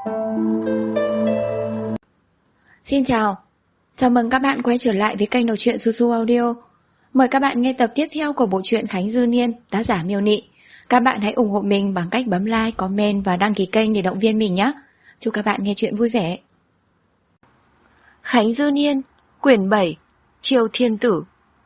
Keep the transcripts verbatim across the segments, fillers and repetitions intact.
Xin chào, chào mừng các bạn quay trở lại với kênh đọc truyện Su Su Audio. Mời các bạn nghe tập tiếp theo của bộ truyện Khánh Dư Niên, tác giả Miêu Nị. Các bạn hãy ủng hộ mình bằng cách bấm like, comment và đăng ký kênh để động viên mình nhé. Chúc các bạn nghe truyện vui vẻ. Khánh Dư Niên, quyển bảy, Triều Thiên Tử.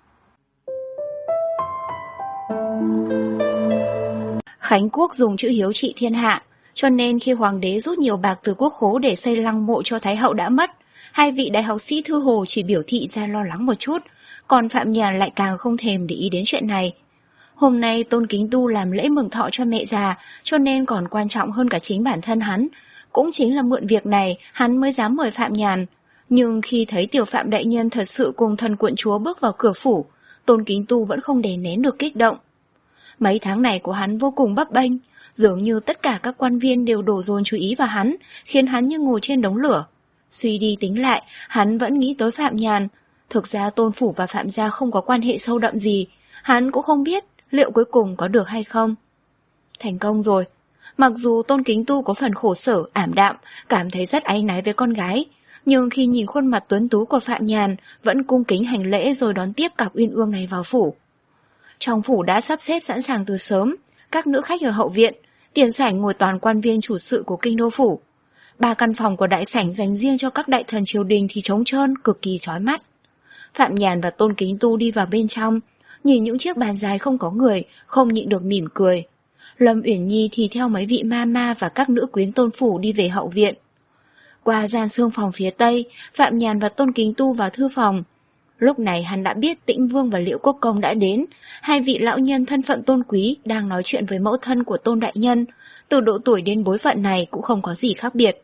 Khánh quốc dùng chữ hiếu trị thiên hạ, cho nên khi hoàng đế rút nhiều bạc từ quốc khố để xây lăng mộ cho Thái hậu đã mất, hai vị đại học sĩ Thư Hồ chỉ biểu thị ra lo lắng một chút, còn Phạm Nhàn lại càng không thèm để ý đến chuyện này. Hôm nay Tôn Kính Tu làm lễ mừng thọ cho mẹ già, cho nên còn quan trọng hơn cả chính bản thân hắn. Cũng chính là mượn việc này, hắn mới dám mời Phạm Nhàn. Nhưng khi thấy tiểu Phạm đại nhân thật sự cùng thần quận chúa bước vào cửa phủ, Tôn Kính Tu vẫn không đè nén được kích động. Mấy tháng này của hắn vô cùng bấp bênh, dường như tất cả các quan viên đều đổ dồn chú ý vào hắn, khiến hắn như ngồi trên đống lửa. Suy đi tính lại, hắn vẫn nghĩ tới Phạm Nhàn. Thực ra Tôn Phủ và Phạm gia không có quan hệ sâu đậm gì, hắn cũng không biết liệu cuối cùng có được hay không. Thành công rồi. Mặc dù Tôn Kính Tu có phần khổ sở, ảm đạm, cảm thấy rất áy náy với con gái, nhưng khi nhìn khuôn mặt tuấn tú của Phạm Nhàn, vẫn cung kính hành lễ rồi đón tiếp cặp uyên ương này vào phủ. Trong phủ đã sắp xếp sẵn sàng từ sớm, các nữ khách ở hậu viện, tiền sảnh ngồi toàn quan viên chủ sự của kinh đô phủ. Ba căn phòng của đại sảnh dành riêng cho các đại thần triều đình thì trống trơn, cực kỳ chói mắt. Phạm Nhàn và Tôn Kính Tu đi vào bên trong, nhìn những chiếc bàn dài không có người, không nhịn được mỉm cười. Lâm Uyển Nhi thì theo mấy vị ma ma và các nữ quyến Tôn phủ đi về hậu viện. Qua gian xương phòng phía tây, Phạm Nhàn và Tôn Kính Tu vào thư phòng. Lúc này hắn đã biết Tĩnh Vương và Liễu Quốc Công đã đến, hai vị lão nhân thân phận tôn quý đang nói chuyện với mẫu thân của Tôn đại nhân, từ độ tuổi đến bối phận này cũng không có gì khác biệt.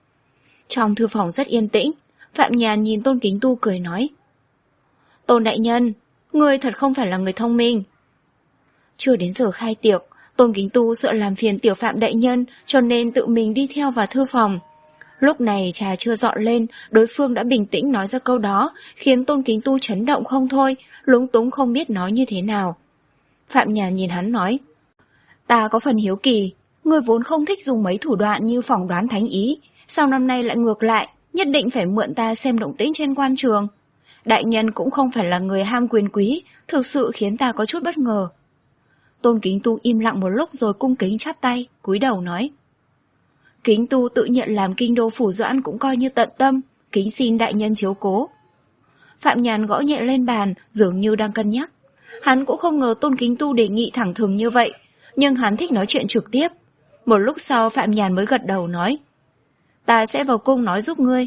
Trong thư phòng rất yên tĩnh, Phạm Nhàn nhìn Tôn Kính Tu cười nói: Tôn đại nhân, ngươi thật không phải là người thông minh. Chưa đến giờ khai tiệc, Tôn Kính Tu sợ làm phiền tiểu Phạm đại nhân, cho nên tự mình đi theo vào thư phòng. Lúc này trà chưa dọn lên, đối phương đã bình tĩnh nói ra câu đó, khiến Tôn Kính Tu chấn động không thôi, lúng túng không biết nói như thế nào. Phạm Nhàn nhìn hắn nói: Ta có phần hiếu kỳ, ngươi vốn không thích dùng mấy thủ đoạn như phỏng đoán thánh ý, sao năm nay lại ngược lại, nhất định phải mượn ta xem động tĩnh trên quan trường. Đại nhân cũng không phải là người ham quyền quý, thực sự khiến ta có chút bất ngờ. Tôn Kính Tu im lặng một lúc rồi cung kính chắp tay, cúi đầu nói: Kính Tu tự nhận làm kinh đô phủ doãn cũng coi như tận tâm, kính xin đại nhân chiếu cố. Phạm Nhàn gõ nhẹ lên bàn, dường như đang cân nhắc. Hắn cũng không ngờ Tôn Kính Tu đề nghị thẳng thừng như vậy, nhưng hắn thích nói chuyện trực tiếp. Một lúc sau Phạm Nhàn mới gật đầu nói: Ta sẽ vào cung nói giúp ngươi.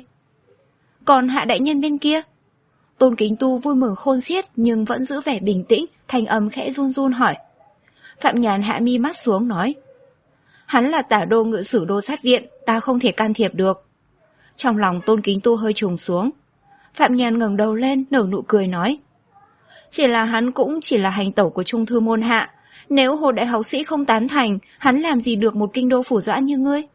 Còn hạ đại nhân bên kia? Tôn Kính Tu vui mừng khôn xiết nhưng vẫn giữ vẻ bình tĩnh, thanh âm khẽ run run hỏi. Phạm Nhàn hạ mi mắt xuống nói: Hắn là tả đô ngự sử đô sát viện, ta không thể can thiệp được. Trong lòng Tôn Kính Tu hơi trùng xuống. Phạm Nhàn ngẩng đầu lên nở nụ cười nói: Chỉ là hắn cũng chỉ là hành tẩu của trung thư môn hạ, nếu hồ đại học sĩ không tán thành, hắn làm gì được một kinh đô phủ doãn như ngươi.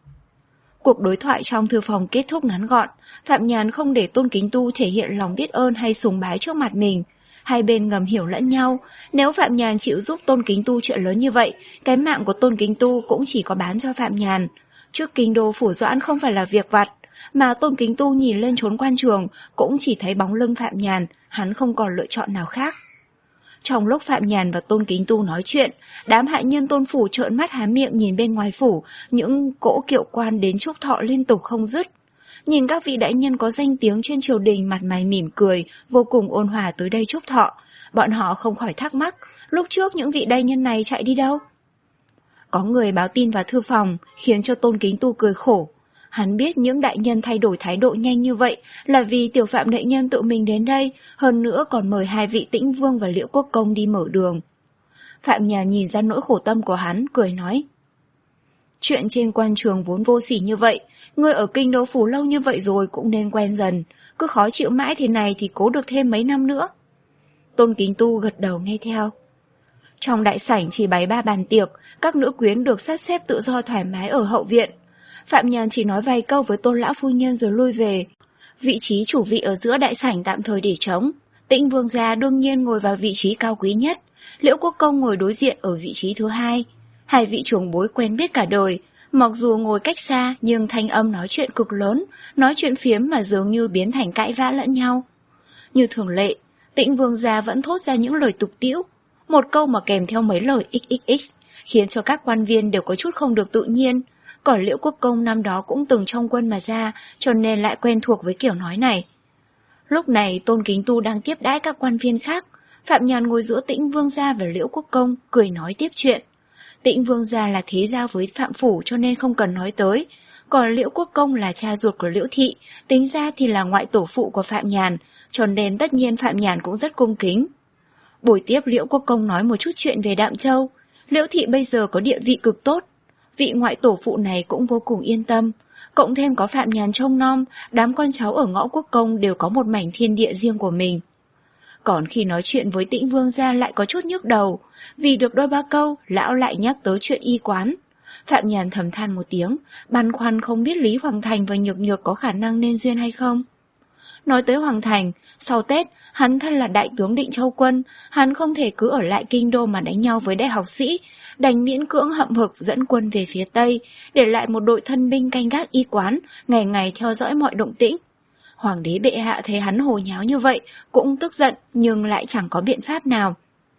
Cuộc đối thoại trong thư phòng kết thúc ngắn gọn, Phạm Nhàn không để Tôn Kính Tu thể hiện lòng biết ơn hay sùng bái trước mặt mình. Hai bên ngầm hiểu lẫn nhau, nếu Phạm Nhàn chịu giúp Tôn Kính Tu chuyện lớn như vậy, cái mạng của Tôn Kính Tu cũng chỉ có bán cho Phạm Nhàn. Trước kinh đô phủ doãn không phải là việc vặt, mà Tôn Kính Tu nhìn lên chốn quan trường cũng chỉ thấy bóng lưng Phạm Nhàn, hắn không còn lựa chọn nào khác. Trong lúc Phạm Nhàn và Tôn Kính Tu nói chuyện, đám hạ nhân Tôn phủ trợn mắt há miệng nhìn bên ngoài phủ, những cỗ kiệu quan đến chúc thọ liên tục không dứt. Nhìn các vị đại nhân có danh tiếng trên triều đình mặt mày mỉm cười, vô cùng ôn hòa tới đây chúc thọ, bọn họ không khỏi thắc mắc, lúc trước những vị đại nhân này chạy đi đâu? Có người báo tin vào thư phòng, khiến cho Tôn Kính Tu cười khổ. Hắn biết những đại nhân thay đổi thái độ nhanh như vậy là vì tiểu Phạm đại nhân tự mình đến đây, hơn nữa còn mời hai vị Tĩnh Vương và Liễu Quốc Công đi mở đường. Phạm Nhàn nhìn ra nỗi khổ tâm của hắn, cười nói: Chuyện trên quan trường vốn vô sỉ như vậy, ngươi ở kinh đô phủ lâu như vậy rồi cũng nên quen dần, cứ khó chịu mãi thế này thì cố được thêm mấy năm nữa. Tôn Kính Tu gật đầu nghe theo. Trong đại sảnh chỉ bày ba bàn tiệc, các nữ quyến được sắp xếp tự do thoải mái ở hậu viện. Phạm Nhàn chỉ nói vài câu với Tôn lão phu nhân rồi lui về. Vị trí chủ vị ở giữa đại sảnh tạm thời để trống. Tĩnh Vương gia đương nhiên ngồi vào vị trí cao quý nhất, Liễu Quốc Công ngồi đối diện ở vị trí thứ hai. Hai vị trưởng bối quen biết cả đời, Mặc dù ngồi cách xa nhưng thanh âm nói chuyện cực lớn, nói chuyện phiếm mà dường như biến thành cãi vã lẫn nhau. Như thường lệ, Tĩnh Vương gia vẫn thốt ra những lời tục tĩu, một câu mà kèm theo mấy lời ích ích ích, khiến cho các quan viên đều có chút không được tự nhiên. Còn Liễu Quốc Công năm đó cũng từng trong quân mà ra, cho nên lại quen thuộc với kiểu nói này. Lúc này Tôn Kính Tu đang tiếp đãi các quan viên khác, Phạm Nhàn ngồi giữa Tĩnh Vương gia và Liễu Quốc Công, cười nói tiếp chuyện. Tĩnh Vương gia là thế giao với Phạm Phủ cho nên không cần nói tới, còn Liễu Quốc Công là cha ruột của Liễu Thị, tính ra thì là ngoại tổ phụ của Phạm Nhàn, cho nên tất nhiên Phạm Nhàn cũng rất cung kính. Buổi tiếp Liễu Quốc Công nói một chút chuyện về Đạm Châu. Liễu Thị bây giờ có địa vị cực tốt, vị ngoại tổ phụ này cũng vô cùng yên tâm. Cộng thêm có Phạm Nhàn trông nom, đám con cháu ở Ngõ Quốc Công đều có một mảnh thiên địa riêng của mình. Còn khi nói chuyện với Tĩnh Vương gia lại có chút nhức đầu, vì được đôi ba câu, lão lại nhắc tới chuyện y quán. Phạm Nhàn thầm than một tiếng, băn khoăn không biết Lý Hoàng Thành và Nhược Nhược có khả năng nên duyên hay không. Nói tới Hoàng Thành, sau Tết, hắn thân là đại tướng Định Châu Quân, hắn không thể cứ ở lại kinh đô mà đánh nhau với đại học sĩ, đành miễn cưỡng hậm hực dẫn quân về phía Tây, để lại một đội thân binh canh gác y quán, ngày ngày theo dõi mọi động tĩnh. Hoàng đế bệ hạ thấy hắn hồ nháo như vậy, cũng tức giận nhưng lại chẳng có biện pháp nào.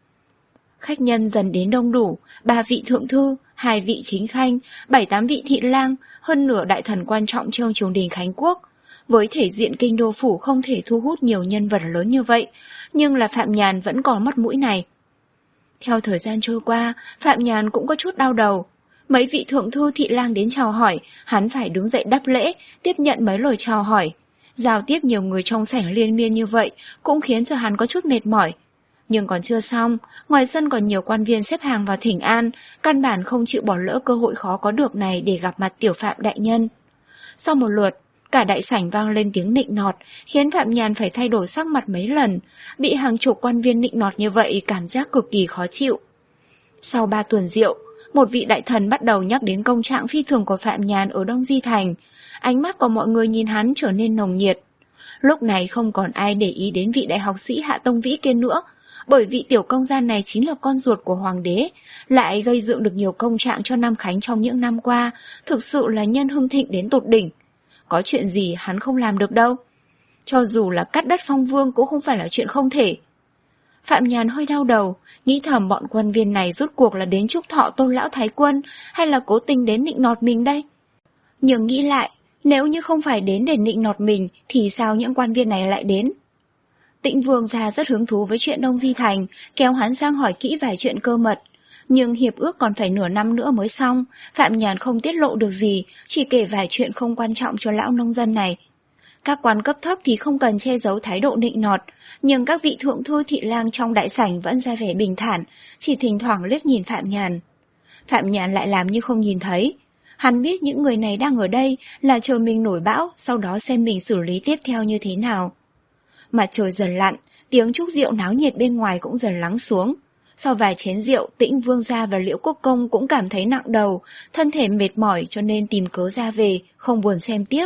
Khách nhân dần đến đông đủ, ba vị thượng thư, hai vị chính khanh, bảy tám vị thị lang, hơn nửa đại thần quan trọng trong triều đình Khánh Quốc. Với thể diện kinh đô phủ không thể thu hút nhiều nhân vật lớn như vậy, nhưng là Phạm Nhàn vẫn còn mắt mũi này. Theo thời gian trôi qua, Phạm Nhàn cũng có chút đau đầu. Mấy vị thượng thư thị lang đến chào hỏi, hắn phải đứng dậy đáp lễ, tiếp nhận mấy lời chào hỏi. Giao tiếp nhiều người trong sảnh liên miên như vậy cũng khiến cho hắn có chút mệt mỏi. Nhưng còn chưa xong, ngoài sân còn nhiều quan viên xếp hàng vào thỉnh an, căn bản không chịu bỏ lỡ cơ hội khó có được này để gặp mặt tiểu Phạm đại nhân. Sau một lượt, cả đại sảnh vang lên tiếng nịnh nọt, khiến Phạm Nhàn phải thay đổi sắc mặt mấy lần. Bị hàng chục quan viên nịnh nọt như vậy cảm giác cực kỳ khó chịu. Sau ba tuần rượu, một vị đại thần bắt đầu nhắc đến công trạng phi thường của Phạm Nhàn ở Đông Di Thành. Ánh mắt của mọi người nhìn hắn trở nên nồng nhiệt. Lúc này không còn ai để ý đến vị đại học sĩ Hạ Tông Vĩ kia nữa, bởi vị tiểu công gia này chính là con ruột của hoàng đế, lại gây dựng được nhiều công trạng cho Nam Khánh trong những năm qua, thực sự là nhân hưng thịnh đến tột đỉnh. Có chuyện gì hắn không làm được đâu. Cho dù là cắt đất phong vương cũng không phải là chuyện không thể. Phạm Nhàn hơi đau đầu, nghĩ thầm bọn quan viên này rốt cuộc là đến chúc thọ Tôn lão thái quân hay là cố tình đến nịnh nọt mình đây. Nhưng nghĩ lại, nếu như không phải đến để nịnh nọt mình thì sao những quan viên này lại đến? Tĩnh Vương gia rất hứng thú với chuyện Đông Di Thành, kéo hắn sang hỏi kỹ vài chuyện cơ mật. Nhưng hiệp ước còn phải nửa năm nữa mới xong, Phạm Nhàn không tiết lộ được gì, chỉ kể vài chuyện không quan trọng cho lão nông dân này. Các quan cấp thấp thì không cần che giấu thái độ nịnh nọt, nhưng các vị thượng thư thị lang trong đại sảnh vẫn ra vẻ bình thản, chỉ thỉnh thoảng liếc nhìn Phạm Nhàn. Phạm Nhàn lại làm như không nhìn thấy. Hắn biết những người này đang ở đây là chờ mình nổi bão, sau đó xem mình xử lý tiếp theo như thế nào. Mặt trời dần lặn, tiếng chúc rượu náo nhiệt bên ngoài cũng dần lắng xuống. Sau vài chén rượu, Tĩnh Vương gia và Liễu Quốc Công cũng cảm thấy nặng đầu, thân thể mệt mỏi cho nên tìm cớ ra về, không buồn xem tiếp.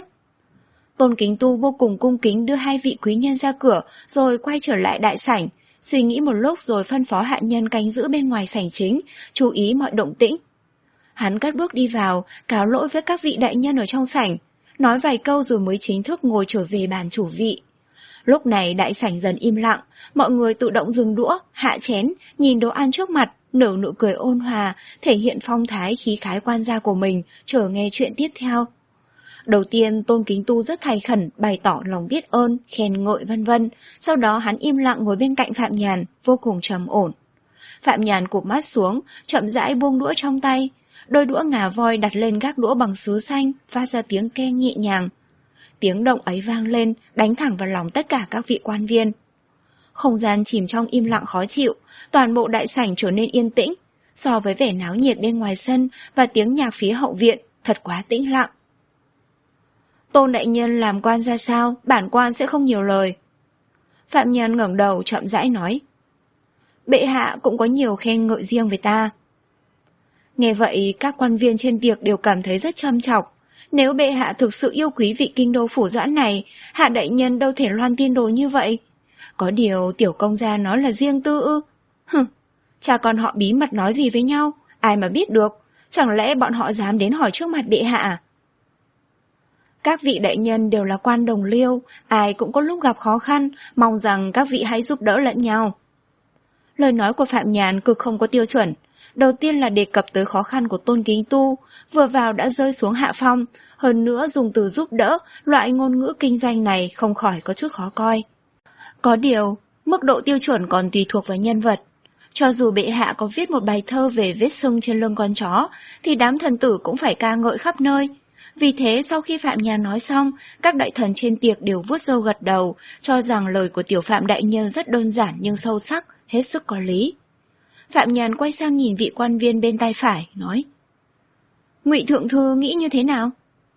Tôn Kính Tu vô cùng cung kính đưa hai vị quý nhân ra cửa, rồi quay trở lại đại sảnh, suy nghĩ một lúc rồi phân phó hạ nhân canh giữ bên ngoài sảnh chính, chú ý mọi động tĩnh. Hắn cất bước đi vào, cáo lỗi với các vị đại nhân ở trong sảnh, nói vài câu rồi mới chính thức ngồi trở về bàn chủ vị. Lúc này đại sảnh dần im lặng, mọi người tự động dừng đũa, hạ chén, nhìn đồ ăn trước mặt, nở nụ cười ôn hòa, thể hiện phong thái khí khái quan gia của mình, chờ nghe chuyện tiếp theo. Đầu tiên Tôn Kính Tu rất thành khẩn, bày tỏ lòng biết ơn, khen ngợi vân vân, sau đó hắn im lặng ngồi bên cạnh Phạm Nhàn, vô cùng trầm ổn. Phạm Nhàn cụp mắt xuống, chậm rãi buông đũa trong tay, đôi đũa ngà voi đặt lên gác đũa bằng sứ xanh, phát ra tiếng keng nhẹ nhàng. Tiếng động ấy vang lên, đánh thẳng vào lòng tất cả các vị quan viên. Không gian chìm trong im lặng khó chịu, toàn bộ đại sảnh trở nên yên tĩnh. So với vẻ náo nhiệt bên ngoài sân và tiếng nhạc phía hậu viện, thật quá tĩnh lặng. Tôn đại nhân làm quan ra sao, bản quan sẽ không nhiều lời. Phạm Nhàn ngẩng đầu chậm rãi nói. Bệ hạ cũng có nhiều khen ngợi riêng về ta. Nghe vậy, các quan viên trên tiệc đều cảm thấy rất châm chọc. Nếu bệ hạ thực sự yêu quý vị kinh đô phủ doãn này, hạ đại nhân đâu thể loan tin đồn như vậy. Có điều tiểu công gia nói là riêng tư ư? Hừ, cha con họ bí mật nói gì với nhau, ai mà biết được. Chẳng lẽ bọn họ dám đến hỏi trước mặt bệ hạ à? Các vị đại nhân đều là quan đồng liêu, ai cũng có lúc gặp khó khăn, mong rằng các vị hãy giúp đỡ lẫn nhau. Lời nói của Phạm Nhàn cực không có tiêu chuẩn. Đầu tiên là đề cập tới khó khăn của Tôn Kính Tu, vừa vào đã rơi xuống hạ phong, hơn nữa dùng từ giúp đỡ, loại ngôn ngữ kinh doanh này không khỏi có chút khó coi. Có điều, mức độ tiêu chuẩn còn tùy thuộc vào nhân vật. Cho dù bệ hạ có viết một bài thơ về vết sưng trên lưng con chó, thì đám thần tử cũng phải ca ngợi khắp nơi. Vì thế sau khi Phạm Nhàn nói xong, các đại thần trên tiệc đều vuốt râu gật đầu, cho rằng lời của tiểu Phạm đại nhân rất đơn giản nhưng sâu sắc, hết sức có lý. Phạm Nhàn quay sang nhìn vị quan viên bên tay phải, nói: Ngụy thượng thư nghĩ như thế nào?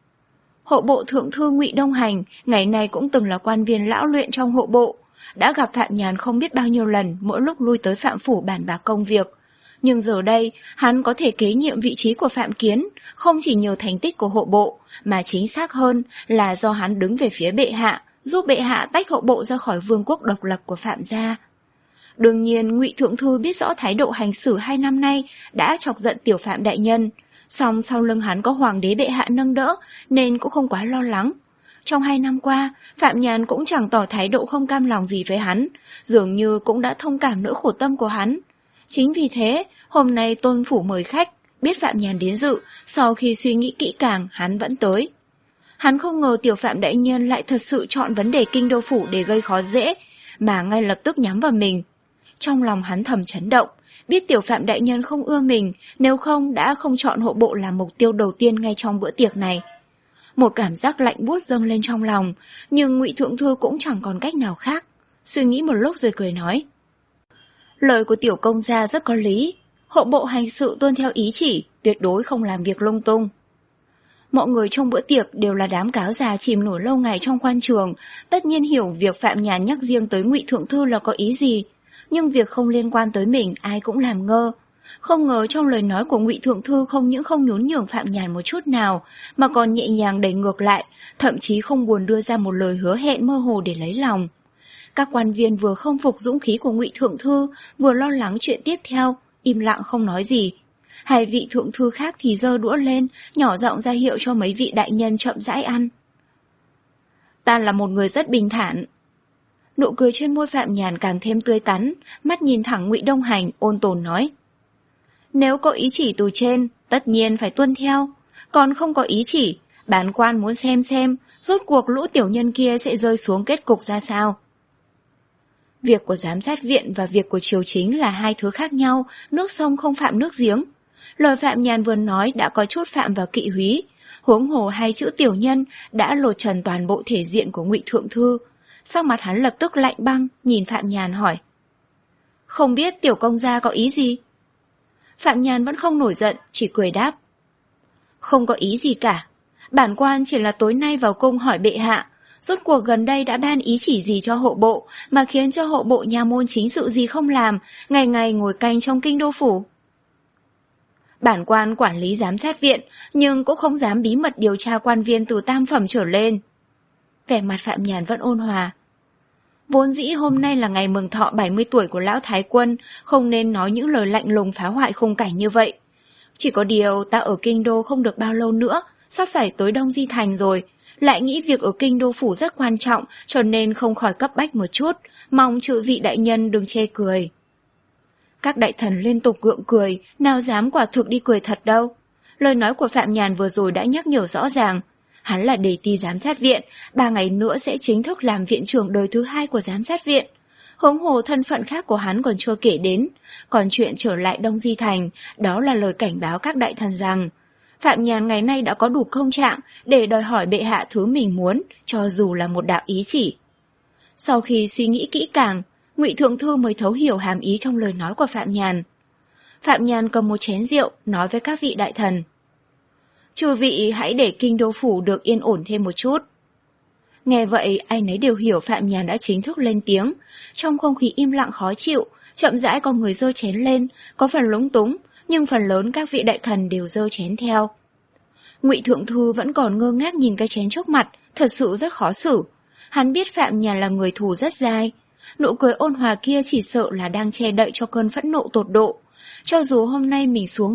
Hộ bộ thượng thư Ngụy Đông Hành, ngày nay cũng từng là quan viên lão luyện trong hộ bộ, đã gặp Phạm Nhàn không biết bao nhiêu lần mỗi lúc lui tới Phạm phủ bàn bạc công việc. Nhưng giờ đây, hắn có thể kế nhiệm vị trí của Phạm Kiến, không chỉ nhờ thành tích của hộ bộ, mà chính xác hơn là do hắn đứng về phía bệ hạ, giúp bệ hạ tách hộ bộ ra khỏi vương quốc độc lập của Phạm gia. Đương nhiên, Ngụy thượng thư biết rõ thái độ hành xử hai năm nay đã chọc giận tiểu Phạm đại nhân, song sau lưng hắn có hoàng đế bệ hạ nâng đỡ nên cũng không quá lo lắng. Trong hai năm qua, Phạm Nhàn cũng chẳng tỏ thái độ không cam lòng gì với hắn, dường như cũng đã thông cảm nỗi khổ tâm của hắn. Chính vì thế, hôm nay Tôn phủ mời khách, biết Phạm Nhàn đến dự, sau khi suy nghĩ kỹ càng, hắn vẫn tới. Hắn không ngờ tiểu Phạm đại nhân lại thật sự chọn vấn đề kinh đô phủ để gây khó dễ, mà ngay lập tức nhắm vào mình. Trong lòng hắn thầm chấn động, biết tiểu Phạm đại nhân không ưa mình, nếu không đã không chọn hộ bộ làm mục tiêu đầu tiên ngay trong bữa tiệc này. Một cảm giác lạnh buốt dâng lên trong lòng, nhưng Ngụy thượng thư cũng chẳng còn cách nào khác. Suy nghĩ một lúc rồi cười nói: Lời của tiểu công gia rất có lý, hộ bộ hành sự tuân theo ý chỉ, tuyệt đối không làm việc lung tung. Mọi người trong bữa tiệc đều là đám cáo già chìm nổi lâu ngày trong quan trường, tất nhiên hiểu việc Phạm Nhàn nhắc riêng tới Ngụy thượng thư là có ý gì, nhưng việc không liên quan tới mình ai cũng làm ngơ. Không ngờ trong lời nói của Ngụy thượng thư không những không nhún nhường Phạm Nhàn một chút nào, mà còn nhẹ nhàng đẩy ngược lại, thậm chí không buồn đưa ra một lời hứa hẹn mơ hồ để lấy lòng. Các quan viên vừa không phục dũng khí của Ngụy thượng thư, vừa lo lắng chuyện tiếp theo, im lặng không nói gì. Hai vị thượng thư khác thì giơ đũa lên, nhỏ giọng ra hiệu cho mấy vị đại nhân chậm rãi ăn. Ta là một người rất bình thản. Nụ cười trên môi Phạm Nhàn càng thêm tươi tắn, mắt nhìn thẳng Ngụy Đông Hành, ôn tồn nói: Nếu có ý chỉ từ trên, tất nhiên phải tuân theo. Còn không có ý chỉ, bản quan muốn xem xem, rốt cuộc lũ tiểu nhân kia sẽ rơi xuống kết cục ra sao. Việc của giám sát viện và việc của triều chính là hai thứ khác nhau, nước sông không phạm nước giếng. Lời Phạm Nhàn vừa nói đã có chút phạm vào kỵ húy, huống hồ hai chữ tiểu nhân đã lột trần toàn bộ thể diện của Ngụy thượng thư. Sắc mặt hắn lập tức lạnh băng, nhìn Phạm Nhàn hỏi: Không biết tiểu công gia có ý gì? Phạm Nhàn vẫn không nổi giận, chỉ cười đáp: Không có ý gì cả. Bản quan chỉ là tối nay vào cung hỏi bệ hạ, rốt cuộc gần đây đã ban ý chỉ gì cho hộ bộ, mà khiến cho hộ bộ nha môn chính sự gì không làm, ngày ngày ngồi canh trong kinh đô phủ. Bản quan quản lý giám sát viện, nhưng cũng không dám bí mật điều tra quan viên từ tam phẩm trở lên. Vẻ mặt Phạm Nhàn vẫn ôn hòa. Vốn dĩ hôm nay là ngày mừng thọ bảy mươi tuổi của lão thái quân, không nên nói những lời lạnh lùng phá hoại khung cảnh như vậy. Chỉ có điều ta ở kinh đô không được bao lâu nữa, sắp phải tới Đông Di Thành rồi, lại nghĩ việc ở kinh đô phủ rất quan trọng, cho nên không khỏi cấp bách một chút, mong chư vị đại nhân đừng chê cười. Các đại thần liên tục gượng cười, nào dám quả thực đi cười thật đâu. Lời nói của Phạm Nhàn vừa rồi đã nhắc nhở rõ ràng. Hắn là đề ti giám sát viện, ba ngày nữa sẽ chính thức làm viện trưởng đời thứ hai của giám sát viện. Huống hồ thân phận khác của hắn còn chưa kể đến, còn chuyện trở lại Đông Di Thành, đó là lời cảnh báo các đại thần rằng Phạm Nhàn ngày nay đã có đủ công trạng để đòi hỏi bệ hạ thứ mình muốn, cho dù là một đạo ý chỉ. Sau khi suy nghĩ kỹ càng, Ngụy thượng thư mới thấu hiểu hàm ý trong lời nói của Phạm Nhàn. Phạm Nhàn cầm một chén rượu, nói với các vị đại thần: Chư vị hãy để kinh đô phủ được yên ổn thêm một chút. Nghe vậy, ai nấy đều hiểu Phạm Nhàn đã chính thức lên tiếng. Trong không khí im lặng khó chịu, chậm rãi có người giơ chén lên, có phần lúng túng, nhưng phần lớn các vị đại thần đều giơ chén theo. Ngụy thượng thư vẫn còn ngơ ngác nhìn cái chén trước mặt, thật sự rất khó xử. Hắn biết Phạm Nhàn là người thù rất dai. Nụ cười ôn hòa kia chỉ sợ là đang che đậy cho cơn phẫn nộ tột độ. Cho dù hôm nay mình xuống nước,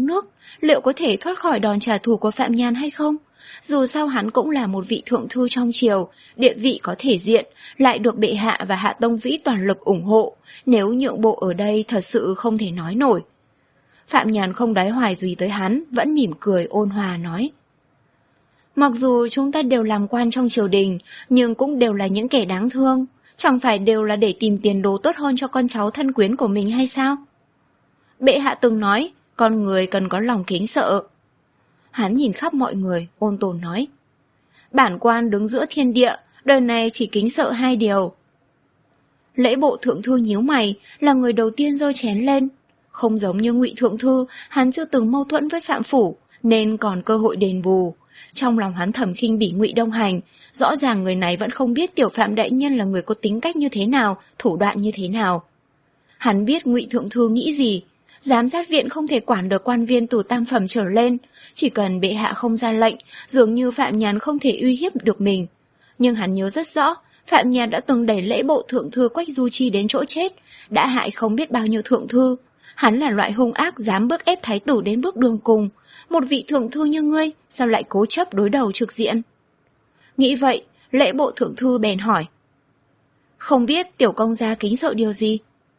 liệu có thể thoát khỏi đòn trả thù của Phạm Nhàn hay không? Dù sao hắn cũng là một vị thượng thư trong triều, địa vị có thể diện, lại được bệ hạ và Hạ Tông Vĩ toàn lực ủng hộ, nếu nhượng bộ ở đây thật sự không thể nói nổi. Phạm Nhàn không đái hoài gì tới hắn, vẫn mỉm cười ôn hòa nói. Mặc dù chúng ta đều làm quan trong triều đình, nhưng cũng đều là những kẻ đáng thương, chẳng phải đều là để tìm tiền đồ tốt hơn cho con cháu thân quyến của mình hay sao? Bệ hạ từng nói, con người cần có lòng kính sợ. Hắn nhìn khắp mọi người, ôn tồn nói. Bản quan đứng giữa thiên địa, đời này chỉ kính sợ hai điều. Lễ bộ thượng thư nhíu mày, là người đầu tiên giơ chén lên. Không giống như Ngụy thượng thư, hắn chưa từng mâu thuẫn với Phạm Phủ, nên còn cơ hội đền bù. Trong lòng hắn thầm khinh bỉ Ngụy Đông Hành, rõ ràng người này vẫn không biết tiểu Phạm đại nhân là người có tính cách như thế nào, thủ đoạn như thế nào. Hắn biết Ngụy thượng thư nghĩ gì. Giám sát viện không thể quản được quan viên từ tam phẩm trở lên, chỉ cần bệ hạ không ra lệnh, dường như Phạm Nhàn không thể uy hiếp được mình. Nhưng hắn nhớ rất rõ, Phạm Nhàn đã từng đẩy lễ bộ thượng thư Quách Du Chi đến chỗ chết, đã hại không biết bao nhiêu thượng thư. Hắn là loại hung ác dám bước ép thái tử đến bước đường cùng. Một vị thượng thư như ngươi, sao lại cố chấp đối đầu trực diện? Nghĩ vậy, lễ bộ thượng thư bèn hỏi. Không biết tiểu công gia kính sợ điều gì?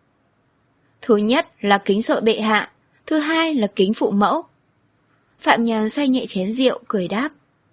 Thứ nhất là kính sợ bệ hạ, thứ hai là kính phụ mẫu. Phạm Nhàn xoay nhẹ chén rượu, cười đáp.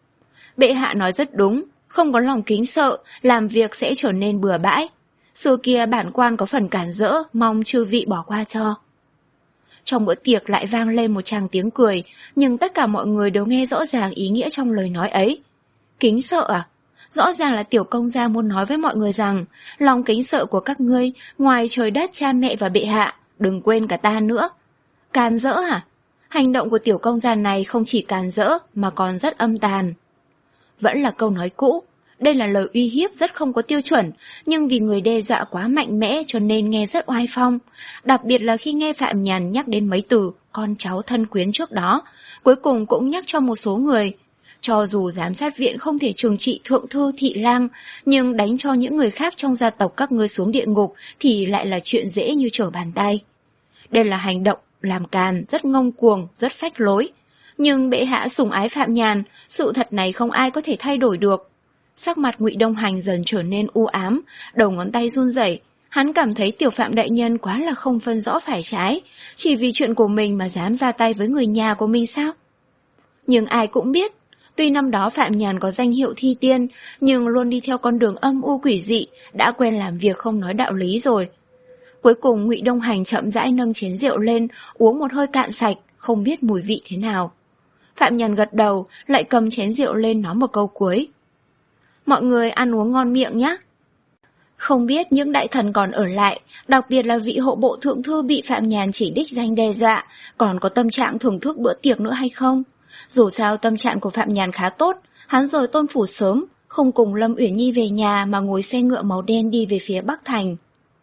Bệ hạ nói rất đúng, không có lòng kính sợ, làm việc sẽ trở nên bừa bãi. Xưa kia bản quan có phần cản rỡ, mong chư vị bỏ qua cho. Trong bữa tiệc lại vang lên một tràng tiếng cười, nhưng tất cả mọi người đều nghe rõ ràng ý nghĩa trong lời nói ấy. Kính sợ à? Rõ ràng là tiểu công gia muốn nói với mọi người rằng, lòng kính sợ của các ngươi, ngoài trời đất cha mẹ và bệ hạ, đừng quên cả ta nữa. Càn rỡ à? Hành động của tiểu công gia này không chỉ càn rỡ mà còn rất âm tàn. Vẫn là câu nói cũ, đây là lời uy hiếp rất không có tiêu chuẩn, nhưng vì người đe dọa quá mạnh mẽ cho nên nghe rất oai phong. Đặc biệt là khi nghe Phạm Nhàn nhắc đến mấy từ con cháu thân quyến trước đó, cuối cùng cũng nhắc cho một số người. Cho dù giám sát viện không thể trừng trị thượng thư thị lang, nhưng đánh cho những người khác trong gia tộc các ngươi xuống địa ngục thì lại là chuyện dễ như trở bàn tay. Đây là hành động làm càn, rất ngông cuồng, rất phách lối. Nhưng bệ hạ sủng ái Phạm Nhàn, sự thật này không ai có thể thay đổi được. Sắc mặt Ngụy Đông Hành dần trở nên u ám, đầu ngón tay run rẩy. Hắn cảm thấy tiểu Phạm đại nhân quá là không phân rõ phải trái, chỉ vì chuyện của mình mà dám ra tay với người nhà của mình sao? Nhưng ai cũng biết, tuy năm đó Phạm Nhàn có danh hiệu thi tiên, nhưng luôn đi theo con đường âm u quỷ dị, đã quen làm việc không nói đạo lý rồi. Cuối cùng Ngụy Đông Hành chậm rãi nâng chén rượu lên, uống một hơi cạn sạch, không biết mùi vị thế nào. Phạm Nhàn gật đầu, lại cầm chén rượu lên nói một câu cuối. Mọi người ăn uống ngon miệng nhé. Không biết những đại thần còn ở lại, đặc biệt là vị hộ bộ thượng thư bị Phạm Nhàn chỉ đích danh đe dọa, còn có tâm trạng thưởng thức bữa tiệc nữa hay không? Dù sao tâm trạng của Phạm Nhàn khá tốt, hắn rời Tôn phủ sớm, không cùng Lâm Uyển Nhi về nhà mà ngồi xe ngựa màu đen đi về phía Bắc Thành.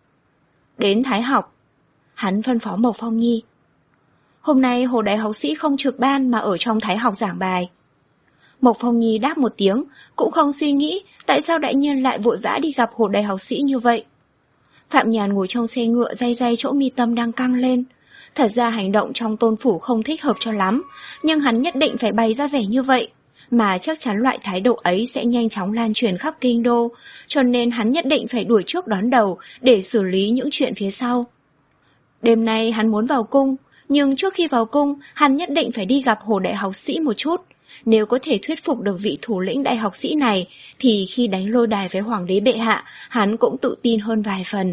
Đến Thái học, hắn phân phó Mộc Phong Nhi. Hôm nay Hồ Đại học sĩ không trực ban mà ở trong Thái học giảng bài. Mộc Phong Nhi đáp một tiếng, cũng không suy nghĩ tại sao đại nhân lại vội vã đi gặp Hồ Đại học sĩ như vậy. Phạm Nhàn ngồi trong xe ngựa day day chỗ mi tâm đang căng lên. Thật ra hành động trong Tôn phủ không thích hợp cho lắm, nhưng hắn nhất định phải bày ra vẻ như vậy, mà chắc chắn loại thái độ ấy sẽ nhanh chóng lan truyền khắp kinh đô, cho nên hắn nhất định phải đuổi trước đón đầu để xử lý những chuyện phía sau. Đêm nay hắn muốn vào cung, nhưng trước khi vào cung, hắn nhất định phải đi gặp Hồ Đại học sĩ một chút. Nếu có thể thuyết phục được vị thủ lĩnh đại học sĩ này, thì khi đánh lôi đài với hoàng đế bệ hạ, hắn cũng tự tin hơn vài phần.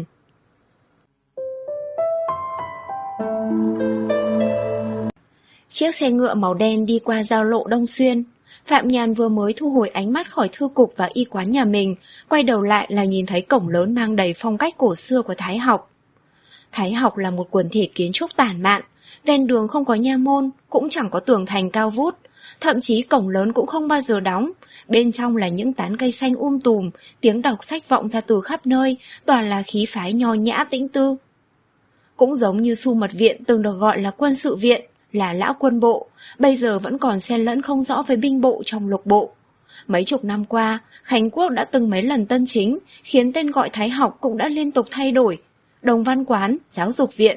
Chiếc xe ngựa màu đen đi qua giao lộ Đông Xuyên. Phạm Nhàn vừa mới thu hồi ánh mắt khỏi thư cục và y quán nhà mình, quay đầu lại là nhìn thấy cổng lớn mang đầy phong cách cổ xưa của Thái học. Thái học là một quần thể kiến trúc tản mạn, ven đường không có nha môn, cũng chẳng có tường thành cao vút, thậm chí cổng lớn cũng không bao giờ đóng, bên trong là những tán cây xanh um tùm, tiếng đọc sách vọng ra từ khắp nơi, toàn là khí phái nho nhã tĩnh tư. Cũng giống như Xu Mật Viện từng được gọi là quân sự viện, là lão quân bộ, bây giờ vẫn còn xen lẫn không rõ với binh bộ trong lục bộ. Mấy chục năm qua, Khánh Quốc đã từng mấy lần tân chính, khiến tên gọi Thái học cũng đã liên tục thay đổi. Đồng Văn Quán, Giáo dục viện.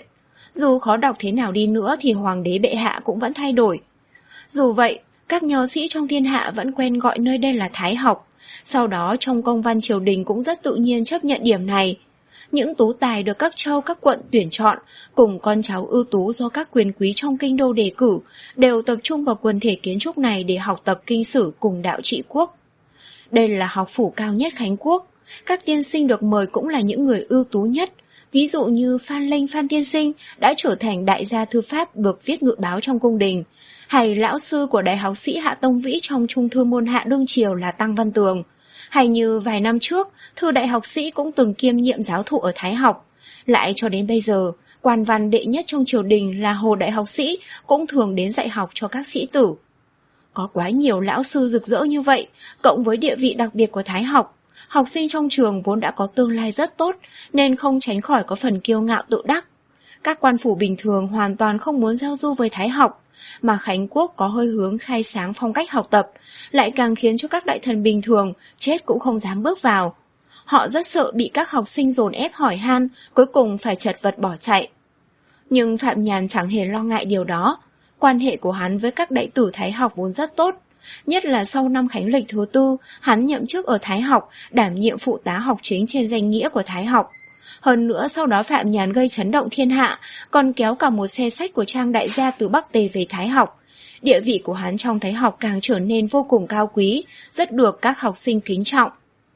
Dù khó đọc thế nào đi nữa thì hoàng đế bệ hạ cũng vẫn thay đổi. Dù vậy, các nho sĩ trong thiên hạ vẫn quen gọi nơi đây là Thái học. Sau đó trong công văn triều đình cũng rất tự nhiên chấp nhận điểm này. Những tú tài được các châu các quận tuyển chọn, cùng con cháu ưu tú do các quyền quý trong kinh đô đề cử, đều tập trung vào quần thể kiến trúc này để học tập kinh sử cùng đạo trị quốc. Đây là học phủ cao nhất Khánh Quốc. Các tiên sinh được mời cũng là những người ưu tú nhất. Ví dụ như Phan Linh Phan tiên sinh đã trở thành đại gia thư pháp được viết ngự báo trong cung đình, hay lão sư của đại học sĩ Hạ Tông Vĩ trong trung thư môn hạ đương triều là Tăng Văn Tường, hay như vài năm trước, thư đại học sĩ cũng từng kiêm nhiệm giáo thụ ở Thái học. Lại cho đến bây giờ, quan văn đệ nhất trong triều đình là Hồ đại học sĩ cũng thường đến dạy học cho các sĩ tử. Có quá nhiều lão sư rực rỡ như vậy, cộng với địa vị đặc biệt của Thái học, học sinh trong trường vốn đã có tương lai rất tốt, nên không tránh khỏi có phần kiêu ngạo tự đắc. Các quan phủ bình thường hoàn toàn không muốn giao du với Thái học, mà Khánh Quốc có hơi hướng khai sáng phong cách học tập, lại càng khiến cho các đại thần bình thường chết cũng không dám bước vào. Họ rất sợ bị các học sinh dồn ép hỏi han, cuối cùng phải chật vật bỏ chạy. Nhưng Phạm Nhàn chẳng hề lo ngại điều đó. Quan hệ của hắn với các đệ tử Thái học vốn rất tốt. Nhất là sau năm Khánh Lịch thứ tư, hắn nhậm chức ở Thái học, đảm nhiệm phụ tá học chính trên danh nghĩa của Thái học. Hơn nữa sau đó Phạm Nhàn gây chấn động thiên hạ, còn kéo cả một xe sách của Trang đại gia từ Bắc Tề về Thái học. Địa vị của hắn trong Thái học càng trở nên vô cùng cao quý, rất được các học sinh kính trọng.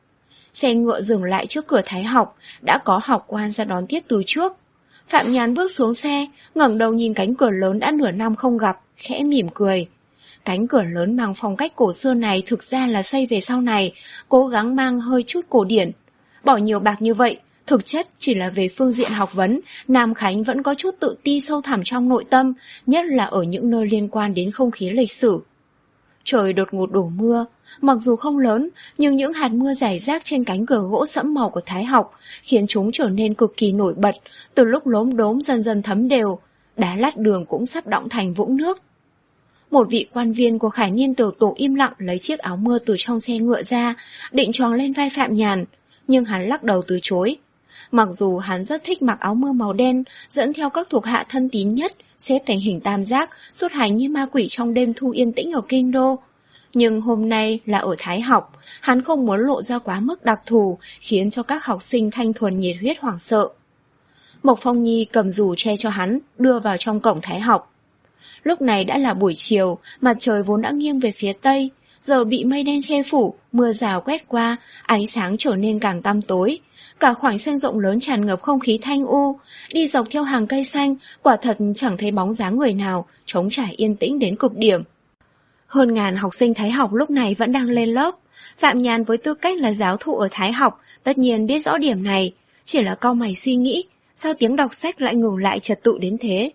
Xe ngựa dừng lại trước cửa Thái học, đã có học quan ra đón tiếp từ trước. Phạm Nhàn bước xuống xe, ngẩng đầu nhìn cánh cửa lớn đã nửa năm không gặp, khẽ mỉm cười. Cánh cửa lớn mang phong cách cổ xưa này thực ra là xây về sau này, cố gắng mang hơi chút cổ điển. Bỏ nhiều bạc như vậy, thực chất chỉ là về phương diện học vấn, Nam Khánh vẫn có chút tự ti sâu thẳm trong nội tâm, nhất là ở những nơi liên quan đến không khí lịch sử. Trời đột ngột đổ mưa, mặc dù không lớn, nhưng những hạt mưa rải rác trên cánh cửa gỗ sẫm màu của Thái học khiến chúng trở nên cực kỳ nổi bật, từ lúc lốm đốm dần dần thấm đều, đá lát đường cũng sắp đọng thành vũng nước. Một vị quan viên của Khải Niên Tiểu Tổ im lặng lấy chiếc áo mưa từ trong xe ngựa ra, định choàng lên vai Phạm Nhàn, nhưng hắn lắc đầu từ chối. Mặc dù hắn rất thích mặc áo mưa màu đen, dẫn theo các thuộc hạ thân tín nhất, xếp thành hình tam giác, xuất hành như ma quỷ trong đêm thu yên tĩnh ở kinh đô. Nhưng hôm nay là ở Thái học, hắn không muốn lộ ra quá mức đặc thù, khiến cho các học sinh thanh thuần nhiệt huyết hoảng sợ. Mộc Phong Nhi cầm dù che cho hắn, đưa vào trong cổng Thái học. Lúc này đã là buổi chiều, mặt trời vốn đã nghiêng về phía tây, giờ bị mây đen che phủ, mưa rào quét qua, ánh sáng trở nên càng tăm tối. Cả khoảnh sân rộng lớn tràn ngập không khí thanh u, đi dọc theo hàng cây xanh, quả thật chẳng thấy bóng dáng người nào, trống trải yên tĩnh đến cực điểm. Hơn ngàn học sinh Thái học lúc này vẫn đang lên lớp. Phạm Nhàn với tư cách là giáo thụ ở Thái học, tất nhiên biết rõ điểm này, chỉ là cau mày suy nghĩ, sao tiếng đọc sách lại ngừng lại trật tự đến thế.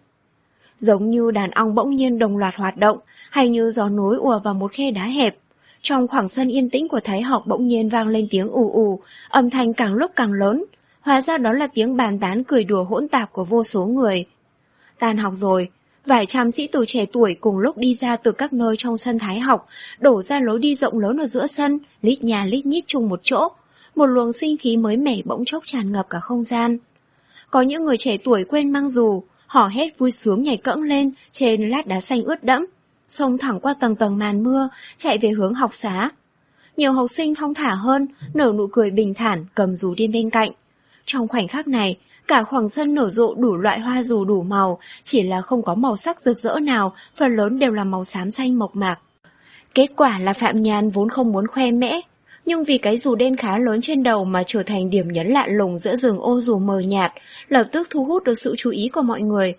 Giống như đàn ong bỗng nhiên đồng loạt hoạt động, hay như gió núi ùa vào một khe đá hẹp. Trong khoảng sân yên tĩnh của Thái học bỗng nhiên vang lên tiếng ù ù, âm thanh càng lúc càng lớn, hóa ra đó là tiếng bàn tán cười đùa hỗn tạp của vô số người. Tan học rồi, vài trăm sĩ tử trẻ tuổi cùng lúc đi ra từ các nơi trong sân Thái học, đổ ra lối đi rộng lớn ở giữa sân, lít nhà lít nhít chung một chỗ. Một luồng sinh khí mới mẻ bỗng chốc tràn ngập cả không gian. Có những người trẻ tuổi quên mang dù, hò hét vui sướng nhảy cẫng lên trên lát đá xanh ướt đẫm, xông thẳng qua tầng tầng màn mưa, chạy về hướng học xá. Nhiều học sinh thong thả hơn, nở nụ cười bình thản, cầm dù đi bên cạnh. Trong khoảnh khắc này, cả khoảng sân nở rộ đủ loại hoa dù đủ màu, chỉ là không có màu sắc rực rỡ nào, phần lớn đều là màu xám xanh mộc mạc. Kết quả là Phạm Nhàn vốn không muốn khoe mẽ, nhưng vì cái dù đen khá lớn trên đầu mà trở thành điểm nhấn lạ lùng giữa rừng ô dù mờ nhạt, lập tức thu hút được sự chú ý của mọi người.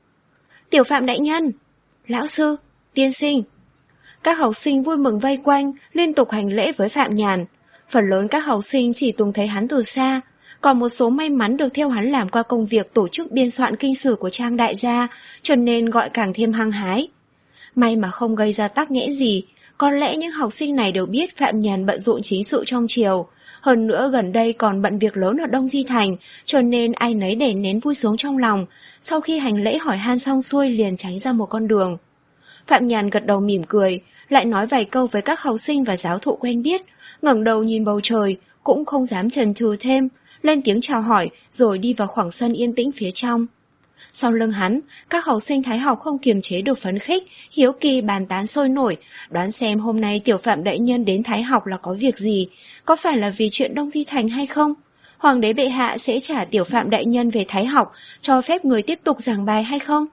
Tiểu Phạm đại nhân, lão sư, tiên sinh. Các học sinh vui mừng vây quanh, liên tục hành lễ với Phạm Nhàn. Phần lớn các học sinh chỉ từng thấy hắn từ xa, còn một số may mắn được theo hắn làm qua công việc tổ chức biên soạn kinh sử của Trang đại gia, cho nên gọi càng thêm hăng hái. May mà không gây ra tắc nghẽn gì, có lẽ những học sinh này đều biết Phạm Nhàn bận rộn chính sự trong triều. Hơn nữa gần đây còn bận việc lớn ở Đông Di Thành, cho nên ai nấy để nén vui sướng trong lòng. Sau khi hành lễ hỏi han xong xuôi liền tránh ra một con đường. Phạm Nhàn gật đầu mỉm cười, lại nói vài câu với các học sinh và giáo thụ quen biết, ngẩng đầu nhìn bầu trời, cũng không dám chần chừ thêm, lên tiếng chào hỏi rồi đi vào khoảng sân yên tĩnh phía trong. Sau lưng hắn, các học sinh Thái học không kiềm chế được phấn khích, hiếu kỳ bàn tán sôi nổi, đoán xem hôm nay tiểu Phạm đại nhân đến Thái học là có việc gì, có phải là vì chuyện Đông Di Thành hay không? Hoàng đế bệ hạ sẽ trả tiểu Phạm đại nhân về Thái học, cho phép người tiếp tục giảng bài hay không?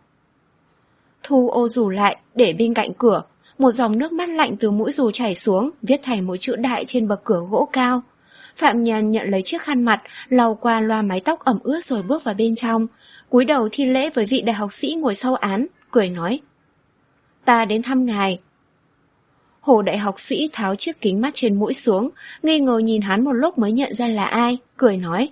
Thu ô dù lại, để bên cạnh cửa, một dòng nước mắt lạnh từ mũi dù chảy xuống, viết thành một chữ đại trên bậc cửa gỗ cao. Phạm Nhàn nhận lấy chiếc khăn mặt, lau qua loa mái tóc ẩm ướt rồi bước vào bên trong, cúi đầu thi lễ với vị đại học sĩ ngồi sau án, cười nói: Ta đến thăm ngài. Hồ đại học sĩ tháo chiếc kính mắt trên mũi xuống, nghi ngờ nhìn hắn một lúc mới nhận ra là ai, cười nói: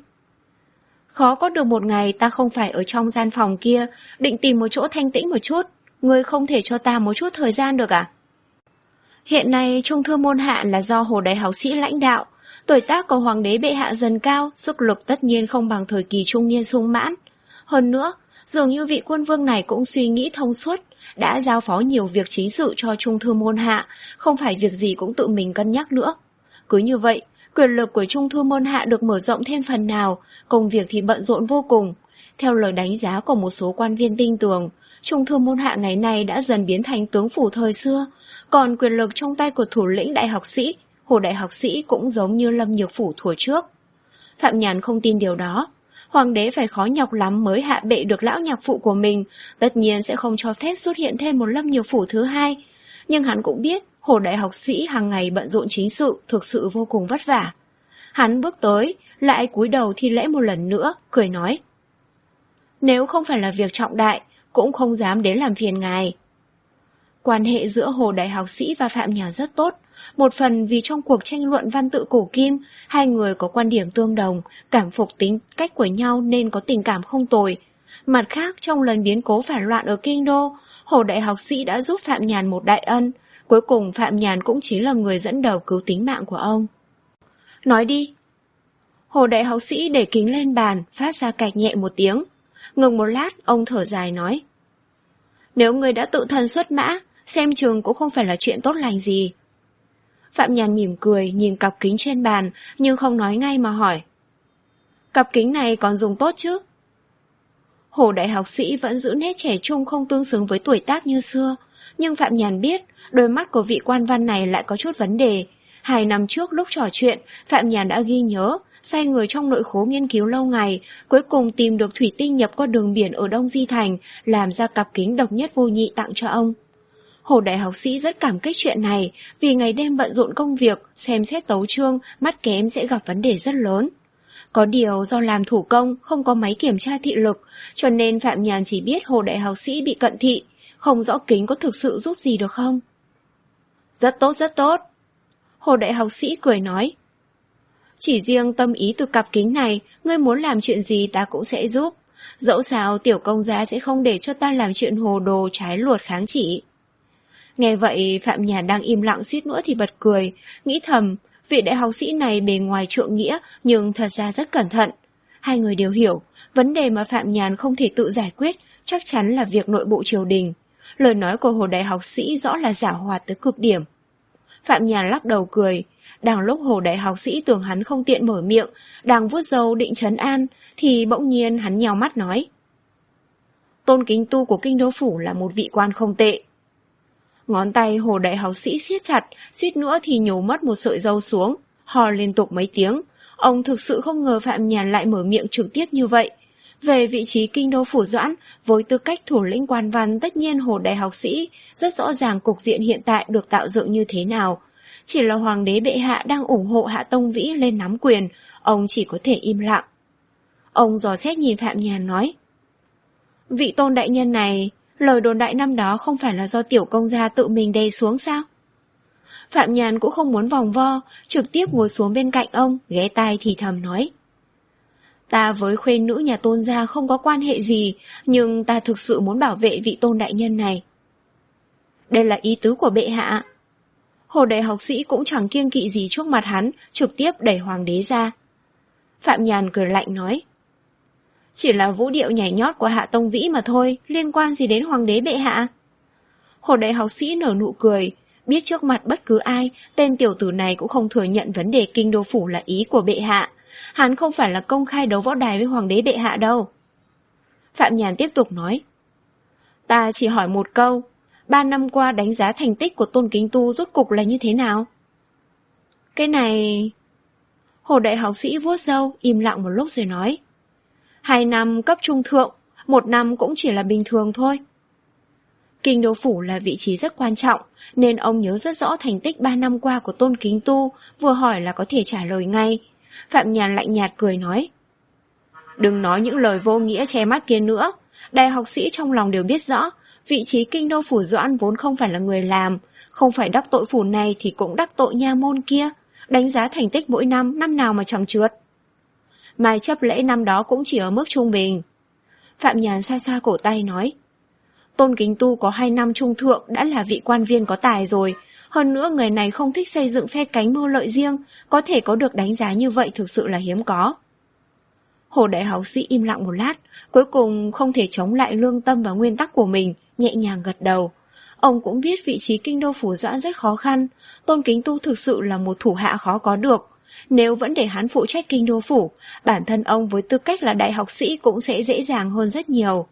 Khó có được một ngày ta không phải ở trong gian phòng kia, định tìm một chỗ thanh tĩnh một chút, ngươi không thể cho ta một chút thời gian được à? Hiện nay Trung Thư môn hạ là do Hồ đại học sĩ lãnh đạo, tuổi tác của hoàng đế bệ hạ dần cao, sức lực tất nhiên không bằng thời kỳ trung niên sung mãn. Hơn nữa, dường như vị quân vương này cũng suy nghĩ thông suốt, đã giao phó nhiều việc chính sự cho Trung Thư môn hạ, không phải việc gì cũng tự mình cân nhắc nữa. Cứ như vậy, quyền lực của Trung Thư môn hạ được mở rộng thêm phần nào, công việc thì bận rộn vô cùng. Theo lời đánh giá của một số quan viên tinh tường, Trung Thư môn hạ ngày nay đã dần biến thành tướng phủ thời xưa, còn quyền lực trong tay của thủ lĩnh đại học sĩ, Hồ đại học sĩ cũng giống như Lâm Nhược phủ thuở trước. Phạm Nhàn không tin điều đó. Hoàng đế phải khó nhọc lắm mới hạ bệ được lão nhạc phụ của mình, tất nhiên sẽ không cho phép xuất hiện thêm một Lâm Nhược phủ thứ hai. Nhưng hắn cũng biết Hồ đại học sĩ hàng ngày bận rộn chính sự thực sự vô cùng vất vả. Hắn bước tới, lại cúi đầu thi lễ một lần nữa, cười nói: Nếu không phải là việc trọng đại, cũng không dám đến làm phiền ngài. Quan hệ giữa Hồ đại học sĩ và Phạm Nhàn rất tốt, một phần vì trong cuộc tranh luận văn tự cổ kim, hai người có quan điểm tương đồng, cảm phục tính cách của nhau nên có tình cảm không tồi. Mặt khác, trong lần biến cố phản loạn ở Kinh Đô, Hồ đại học sĩ đã giúp Phạm Nhàn một đại ân, cuối cùng Phạm Nhàn cũng chính là người dẫn đầu cứu tính mạng của ông. Nói đi. Hồ đại học sĩ để kính lên bàn, phát ra cạch nhẹ một tiếng. Ngừng một lát, ông thở dài nói: Nếu người đã tự thân xuất mã, xem chừng cũng không phải là chuyện tốt lành gì. Phạm Nhàn mỉm cười, nhìn cặp kính trên bàn, nhưng không nói ngay mà hỏi: Cặp kính này còn dùng tốt chứ? Hồ đại học sĩ vẫn giữ nét trẻ trung không tương xứng với tuổi tác như xưa, nhưng Phạm Nhàn biết, đôi mắt của vị quan văn này lại có chút vấn đề. Hai năm trước lúc trò chuyện, Phạm Nhàn đã ghi nhớ, sai người trong nội khố nghiên cứu lâu ngày, cuối cùng tìm được thủy tinh nhập qua đường biển ở Đông Di Thành, làm ra cặp kính độc nhất vô nhị tặng cho ông. Hồ đại học sĩ rất cảm kích chuyện này, vì ngày đêm bận rộn công việc, xem xét tấu chương, mắt kém sẽ gặp vấn đề rất lớn. Có điều do làm thủ công, không có máy kiểm tra thị lực, cho nên Phạm Nhàn chỉ biết Hồ đại học sĩ bị cận thị, không rõ kính có thực sự giúp gì được không. Rất tốt, rất tốt. Hồ đại học sĩ cười nói: Chỉ riêng tâm ý từ cặp kính này, ngươi muốn làm chuyện gì ta cũng sẽ giúp. Dẫu sao tiểu công gia sẽ không để cho ta làm chuyện hồ đồ trái luật kháng chỉ. Nghe vậy Phạm Nhàn đang im lặng suýt nữa thì bật cười, nghĩ thầm, vị đại học sĩ này bề ngoài trượng nghĩa nhưng thật ra rất cẩn thận. Hai người đều hiểu, vấn đề mà Phạm Nhàn không thể tự giải quyết chắc chắn là việc nội bộ triều đình. Lời nói của Hồ đại học sĩ rõ là giảo hoạt tới cực điểm. Phạm Nhàn lắc đầu cười, đang lúc Hồ đại học sĩ tưởng hắn không tiện mở miệng, đang vuốt râu định trấn an, thì bỗng nhiên hắn nheo mắt nói: Tôn Kính Tu của Kinh Đô Phủ là một vị quan không tệ. Ngón tay Hồ đại học sĩ siết chặt, suýt nữa thì nhổ mất một sợi râu xuống, hò liên tục mấy tiếng. Ông thực sự không ngờ Phạm Nhàn lại mở miệng trực tiếp như vậy. Về vị trí Kinh Đô Phủ Doãn, với tư cách thủ lĩnh quan văn, tất nhiên Hồ đại học sĩ rất rõ ràng cục diện hiện tại được tạo dựng như thế nào. Chỉ là hoàng đế bệ hạ đang ủng hộ Hạ Tông Vĩ lên nắm quyền, ông chỉ có thể im lặng. Ông dò xét nhìn Phạm Nhàn nói: Vị tôn đại nhân này, lời đồn đại năm đó không phải là do tiểu công gia tự mình đè xuống sao? Phạm Nhàn cũng không muốn vòng vo, trực tiếp ngồi xuống bên cạnh ông, ghé tai thì thầm nói: Ta với khuê nữ nhà Tôn gia không có quan hệ gì, nhưng ta thực sự muốn bảo vệ vị tôn đại nhân này. Đây là ý tứ của bệ hạ. Hồ đại học sĩ cũng chẳng kiêng kỵ gì trước mặt hắn, trực tiếp đẩy hoàng đế ra. Phạm Nhàn cười lạnh nói: Chỉ là vũ điệu nhảy nhót của Hạ Tông Vĩ mà thôi, liên quan gì đến hoàng đế bệ hạ? Hồ đại học sĩ nở nụ cười, biết trước mặt bất cứ ai, tên tiểu tử này cũng không thừa nhận vấn đề Kinh Đô Phủ là ý của bệ hạ. Hắn không phải là công khai đấu võ đài với hoàng đế bệ hạ đâu. Phạm Nhàn tiếp tục nói. Ta chỉ hỏi một câu, ba năm qua đánh giá thành tích của Tôn Kính Tu rốt cục là như thế nào? Cái này... Hồ đại học sĩ vuốt râu, im lặng một lúc rồi nói. Hai năm cấp trung thượng, một năm cũng chỉ là bình thường thôi. Kinh đô phủ là vị trí rất quan trọng, nên ông nhớ rất rõ thành tích ba năm qua của Tôn Kính Tu, vừa hỏi là có thể trả lời ngay. Phạm Nhàn lạnh nhạt cười nói. Đừng nói những lời vô nghĩa che mắt kia nữa, đại học sĩ trong lòng đều biết rõ, vị trí kinh đô phủ Doãn vốn không phải là người làm, không phải đắc tội phủ này thì cũng đắc tội nha môn kia, đánh giá thành tích mỗi năm, năm nào mà chẳng trượt. Mai chấp lễ năm đó cũng chỉ ở mức trung bình. Phạm Nhàn xoa xoa cổ tay nói. Tôn Kính Tu có hai năm trung thượng đã là vị quan viên có tài rồi, hơn nữa người này không thích xây dựng phe cánh mưu lợi riêng, có thể có được đánh giá như vậy thực sự là hiếm có. Hồ đại học sĩ im lặng một lát, cuối cùng không thể chống lại lương tâm và nguyên tắc của mình, nhẹ nhàng gật đầu. Ông cũng biết vị trí kinh đô phủ Doãn rất khó khăn, Tôn Kính Tu thực sự là một thủ hạ khó có được. Nếu vẫn để hắn phụ trách kinh đô phủ, bản thân ông với tư cách là đại học sĩ cũng sẽ dễ dàng hơn rất nhiều.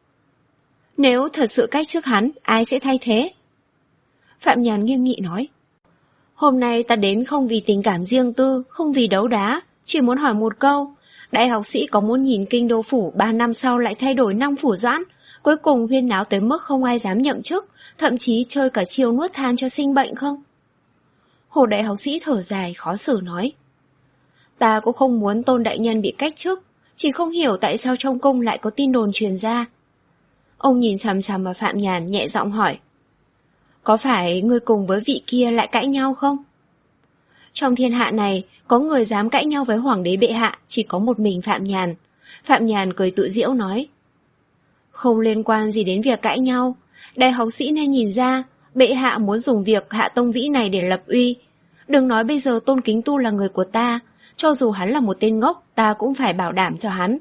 Nếu thật sự cách trước hắn, ai sẽ thay thế? Phạm Nhàn nghiêm nghị nói. Hôm nay ta đến không vì tình cảm riêng tư, không vì đấu đá, chỉ muốn hỏi một câu. Đại học sĩ có muốn nhìn kinh đô phủ ba năm sau lại thay đổi năm phủ Doãn, cuối cùng huyên náo tới mức không ai dám nhậm chức, thậm chí chơi cả chiêu nuốt than cho sinh bệnh không? Hồ đại học sĩ thở dài khó xử nói. Ta cũng không muốn Tôn đại nhân bị cách chức, chỉ không hiểu tại sao trong cung lại có tin đồn truyền ra. Ông nhìn chằm chằm vào Phạm Nhàn nhẹ giọng hỏi. Có phải ngươi cùng với vị kia lại cãi nhau không? Trong thiên hạ này, có người dám cãi nhau với hoàng đế bệ hạ, chỉ có một mình Phạm Nhàn. Phạm Nhàn cười tự giễu nói. Không liên quan gì đến việc cãi nhau, đại học sĩ nên nhìn ra, bệ hạ muốn dùng việc Hạ Tông Vĩ này để lập uy. Đừng nói bây giờ Tôn Kính Tu là người của ta, cho dù hắn là một tên ngốc, ta cũng phải bảo đảm cho hắn.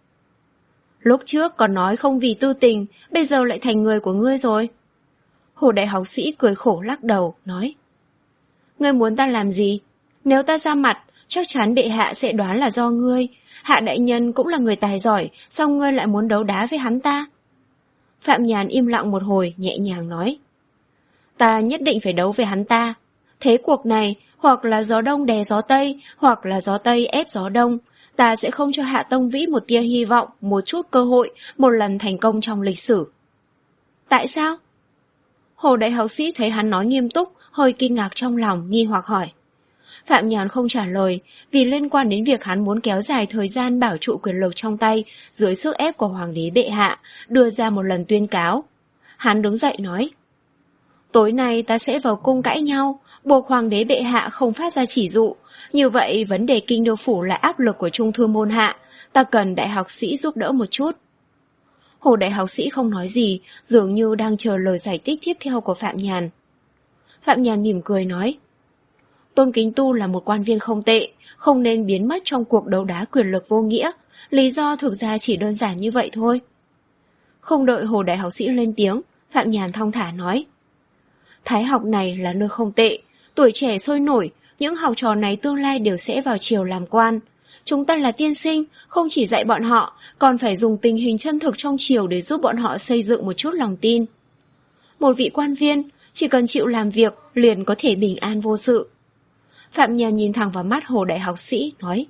Lúc trước còn nói không vì tư tình, bây giờ lại thành người của ngươi rồi. Hồ đại học sĩ cười khổ lắc đầu, nói. Ngươi muốn ta làm gì? Nếu ta ra mặt, chắc chắn bệ hạ sẽ đoán là do ngươi. Hạ đại nhân cũng là người tài giỏi, sao ngươi lại muốn đấu đá với hắn ta? Phạm Nhàn im lặng một hồi, nhẹ nhàng nói. Ta nhất định phải đấu với hắn ta. Thế cuộc này, hoặc là gió đông đè gió tây, hoặc là gió tây ép gió đông. Ta sẽ không cho Hạ Tông Vĩ một tia hy vọng, một chút cơ hội, một lần thành công trong lịch sử. Tại sao? Hồ đại học sĩ thấy hắn nói nghiêm túc, hơi kinh ngạc trong lòng, nghi hoặc hỏi. Phạm Nhàn không trả lời, vì liên quan đến việc hắn muốn kéo dài thời gian bảo trụ quyền lực trong tay dưới sức ép của hoàng đế bệ hạ, đưa ra một lần tuyên cáo. Hắn đứng dậy nói. Tối nay ta sẽ vào cung cãi nhau, buộc hoàng đế bệ hạ không phát ra chỉ dụ. Như vậy vấn đề kinh đô phủ là áp lực của trung thư môn hạ, ta cần đại học sĩ giúp đỡ một chút. Hồ đại học sĩ không nói gì, dường như đang chờ lời giải thích tiếp theo của Phạm Nhàn. Phạm Nhàn mỉm cười nói. Tôn Kính Tu là một quan viên không tệ, không nên biến mất trong cuộc đấu đá quyền lực vô nghĩa, lý do thực ra chỉ đơn giản như vậy thôi. Không đợi Hồ đại học sĩ lên tiếng, Phạm Nhàn thong thả nói. Thái học này là nơi không tệ, tuổi trẻ sôi nổi, những học trò này tương lai đều sẽ vào triều làm quan. Chúng ta là tiên sinh, không chỉ dạy bọn họ, còn phải dùng tình hình chân thực trong triều để giúp bọn họ xây dựng một chút lòng tin. Một vị quan viên, chỉ cần chịu làm việc, liền có thể bình an vô sự. Phạm Nhàn nhìn thẳng vào mắt Hồ đại học sĩ, nói.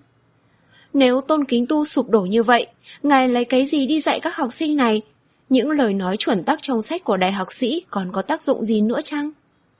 Nếu Tôn Kính Tu sụp đổ như vậy, ngài lấy cái gì đi dạy các học sinh này? Những lời nói chuẩn tắc trong sách của đại học sĩ còn có tác dụng gì nữa chăng?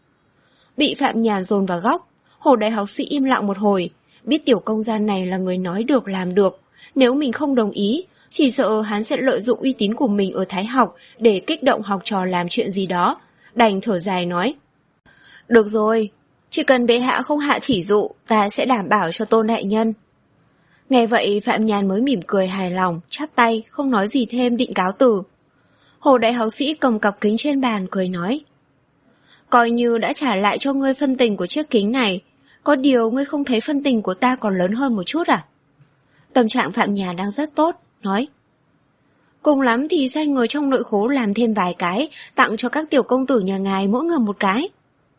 Bị Phạm Nhàn dồn vào góc, Hồ đại học sĩ im lặng một hồi, biết tiểu công gia này là người nói được làm được. Nếu mình không đồng ý, chỉ sợ hắn sẽ lợi dụng uy tín của mình ở Thái học để kích động học trò làm chuyện gì đó. Đành thở dài nói. Được rồi, chỉ cần bệ hạ không hạ chỉ dụ, ta sẽ đảm bảo cho Tôn đại nhân. Nghe vậy Phạm Nhàn mới mỉm cười hài lòng, chắp tay, không nói gì thêm định cáo từ. Hồ đại học sĩ cầm cặp kính trên bàn cười nói. Coi như đã trả lại cho ngươi phân tình của chiếc kính này, có điều ngươi không thấy phân tình của ta còn lớn hơn một chút à? Tâm trạng Phạm Nhàn đang rất tốt, nói. Cùng lắm thì sai người trong nội khố làm thêm vài cái, tặng cho các tiểu công tử nhà ngài mỗi người một cái.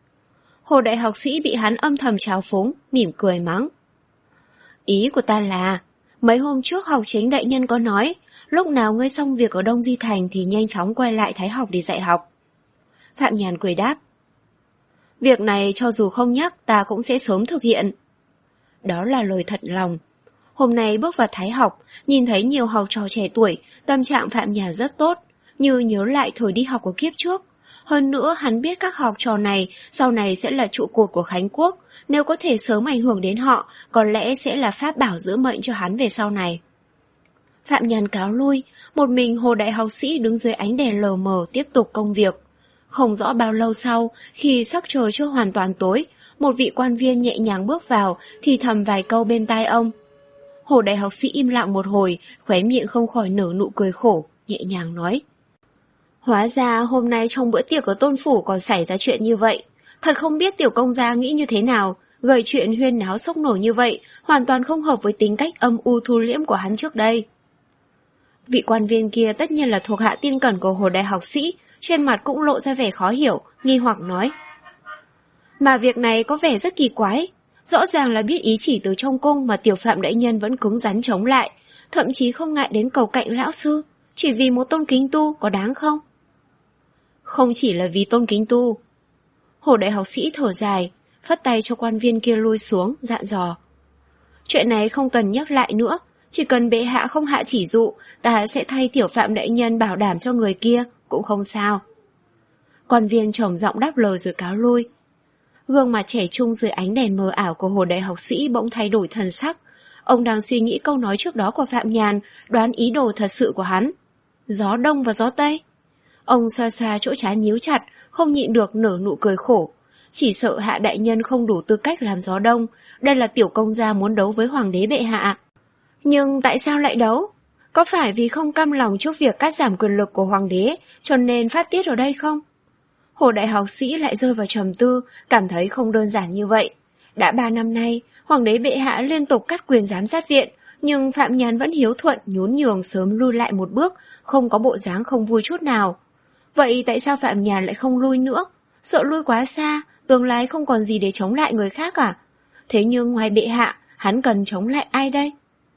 Hồ đại học sĩ bị hắn âm thầm trào phúng, mỉm cười mắng. Ý của ta là, Mấy hôm trước học chính đại nhân có nói, lúc nào ngươi xong việc ở Đông Di Thành thì nhanh chóng quay lại Thái học để dạy học. Phạm Nhàn cười đáp. Việc này cho dù không nhắc ta cũng sẽ sớm thực hiện. Đó là lời thật lòng. Hôm nay bước vào Thái học, nhìn thấy nhiều học trò trẻ tuổi, tâm trạng Phạm Nhàn rất tốt, như nhớ lại thời đi học của kiếp trước. Hơn nữa hắn biết các học trò này sau này sẽ là trụ cột của Khánh Quốc, nếu có thể sớm ảnh hưởng đến họ, có lẽ sẽ là pháp bảo giữ mệnh cho hắn về sau này. Phạm Nhàn cáo lui, một mình Hồ đại học sĩ đứng dưới ánh đèn lờ mờ tiếp tục công việc. Không rõ bao lâu sau, khi sắc trời chưa hoàn toàn tối, một vị quan viên nhẹ nhàng bước vào, thì thầm vài câu bên tai ông. Hồ đại học sĩ im lặng một hồi, khóe miệng không khỏi nở nụ cười khổ, nhẹ nhàng nói. Hóa ra hôm nay trong bữa tiệc ở Tôn Phủ còn xảy ra chuyện như vậy. Thật không biết tiểu công gia nghĩ như thế nào, gây chuyện huyên náo sốc nổi như vậy, hoàn toàn không hợp với tính cách âm u thu liễm của hắn trước đây. Vị quan viên kia tất nhiên là thuộc hạ tin cẩn của Hồ đại học sĩ, trên mặt cũng lộ ra vẻ khó hiểu, nghi hoặc nói. Mà việc này có vẻ rất kỳ quái, rõ ràng là biết ý chỉ từ trong cung mà tiểu Phạm đại nhân vẫn cứng rắn chống lại, thậm chí không ngại đến cầu cạnh lão sư, chỉ vì một Tôn Kính Tu có đáng không? Không chỉ là vì Tôn Kính Tu. Hồ đại học sĩ thở dài, phất tay cho quan viên kia lui xuống, dặn dò. Chuyện này không cần nhắc lại nữa, chỉ cần bệ hạ không hạ chỉ dụ, ta sẽ thay tiểu Phạm đại nhân bảo đảm cho người kia, cũng không sao. Quan viên trầm giọng đáp lời rồi cáo lui. Gương mặt trẻ trung dưới ánh đèn mờ ảo của Hồ đại học sĩ bỗng thay đổi thần sắc. Ông đang suy nghĩ câu nói trước đó của Phạm Nhàn, đoán ý đồ thật sự của hắn. Gió đông và gió tây. Ông xoa xoa chỗ trán nhíu chặt, không nhịn được nở nụ cười khổ. Chỉ sợ hạ đại nhân không đủ tư cách làm gió đông, đây là tiểu công gia muốn đấu với hoàng đế bệ hạ. Nhưng tại sao lại đấu? Có phải vì không cam lòng trước việc cắt giảm quyền lực của hoàng đế, cho nên phát tiết ở đây không? Hồ đại học sĩ lại rơi vào trầm tư, cảm thấy không đơn giản như vậy. Đã ba năm nay, hoàng đế bệ hạ liên tục cắt quyền giám sát viện, nhưng Phạm Nhàn vẫn hiếu thuận nhún nhường sớm lui lại một bước, không có bộ dáng không vui chút nào. Vậy tại sao Phạm Nhàn lại không lui nữa? Sợ lui quá xa, tương lai không còn gì để chống lại người khác à? Thế nhưng ngoài bệ hạ, hắn cần chống lại ai đây?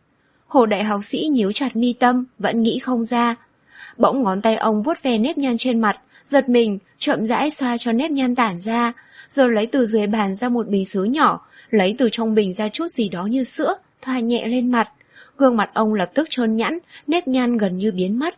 Hồ đại học sĩ nhíu chặt mi tâm, vẫn nghĩ không ra. Bỗng ngón tay ông vuốt ve nếp nhăn trên mặt, giật mình, chậm rãi xoa cho nếp nhăn tản ra, rồi lấy từ dưới bàn ra một bình sứ nhỏ, lấy từ trong bình ra chút gì đó như sữa, thoa nhẹ lên mặt. Gương mặt ông lập tức trơn nhẵn, nếp nhăn gần như biến mất.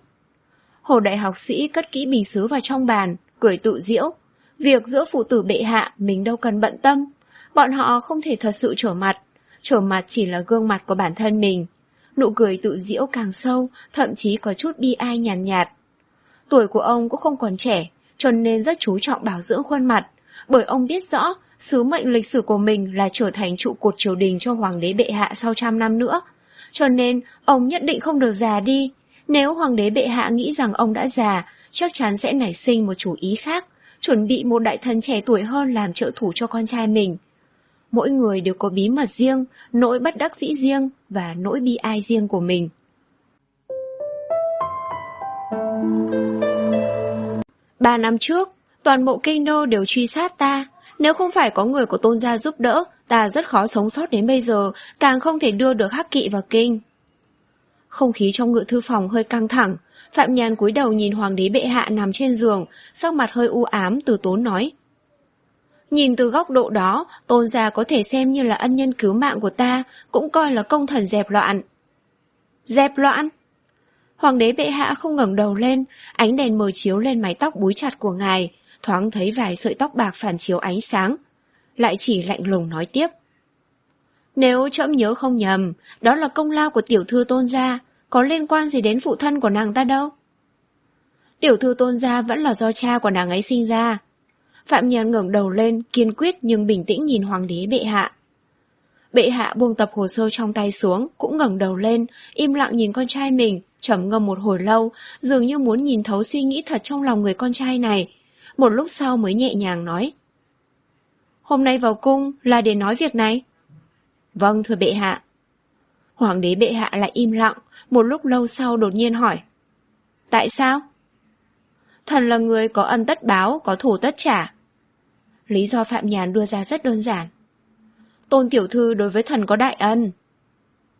Hồ đại học sĩ cất kỹ bình sứ vào trong bàn, cười tự giễu. Việc giữa phụ tử bệ hạ mình đâu cần bận tâm. Bọn họ không thể thật sự trở mặt. Trở mặt chỉ là gương mặt của bản thân mình. Nụ cười tự giễu càng sâu, thậm chí có chút bi ai nhàn nhạt, nhạt. Tuổi của ông cũng không còn trẻ, cho nên rất chú trọng bảo dưỡng khuôn mặt. Bởi ông biết rõ, sứ mệnh lịch sử của mình là trở thành trụ cột triều đình cho hoàng đế bệ hạ sau trăm năm nữa. Cho nên, ông nhất định không được già đi. Nếu hoàng đế bệ hạ nghĩ rằng ông đã già, chắc chắn sẽ nảy sinh một chủ ý khác, chuẩn bị một đại thần trẻ tuổi hơn làm trợ thủ cho con trai mình. Mỗi người đều có bí mật riêng, nỗi bất đắc dĩ riêng và nỗi bi ai riêng của mình. Ba năm trước, toàn bộ kinh đô đều truy sát ta. Nếu không phải có người của Tôn gia giúp đỡ, ta rất khó sống sót đến bây giờ, càng không thể đưa được Hắc Kỵ vào kinh. Không khí trong ngự thư phòng hơi căng thẳng. Phạm Nhàn cúi đầu nhìn hoàng đế bệ hạ nằm trên giường, sắc mặt hơi u ám, từ tốn nói. Nhìn từ góc độ đó, Tôn gia có thể xem như là ân nhân cứu mạng của ta, cũng coi là công thần dẹp loạn. Dẹp loạn? Hoàng đế bệ hạ không ngẩng đầu lên, ánh đèn mờ chiếu lên mái tóc búi chặt của ngài, thoáng thấy vài sợi tóc bạc phản chiếu ánh sáng. Lại chỉ lạnh lùng nói tiếp. Nếu trẫm nhớ không nhầm, đó là công lao của tiểu thư Tôn gia, có liên quan gì đến phụ thân của nàng ta đâu. Tiểu thư Tôn gia vẫn là do cha của nàng ấy sinh ra. Phạm Nhàn ngẩng đầu lên, kiên quyết nhưng bình tĩnh nhìn hoàng đế bệ hạ. Bệ hạ buông tập hồ sơ trong tay xuống, cũng ngẩng đầu lên, im lặng nhìn con trai mình, trầm ngâm một hồi lâu, dường như muốn nhìn thấu suy nghĩ thật trong lòng người con trai này. Một lúc sau mới nhẹ nhàng nói. Hôm nay vào cung là để nói việc này. Vâng thưa bệ hạ. Hoàng đế bệ hạ lại im lặng, một lúc lâu sau đột nhiên hỏi. Tại sao? Thần là người có ân tất báo, có thù tất trả. Lý do Phạm Nhàn đưa ra rất đơn giản. Tôn tiểu thư đối với thần có đại ân.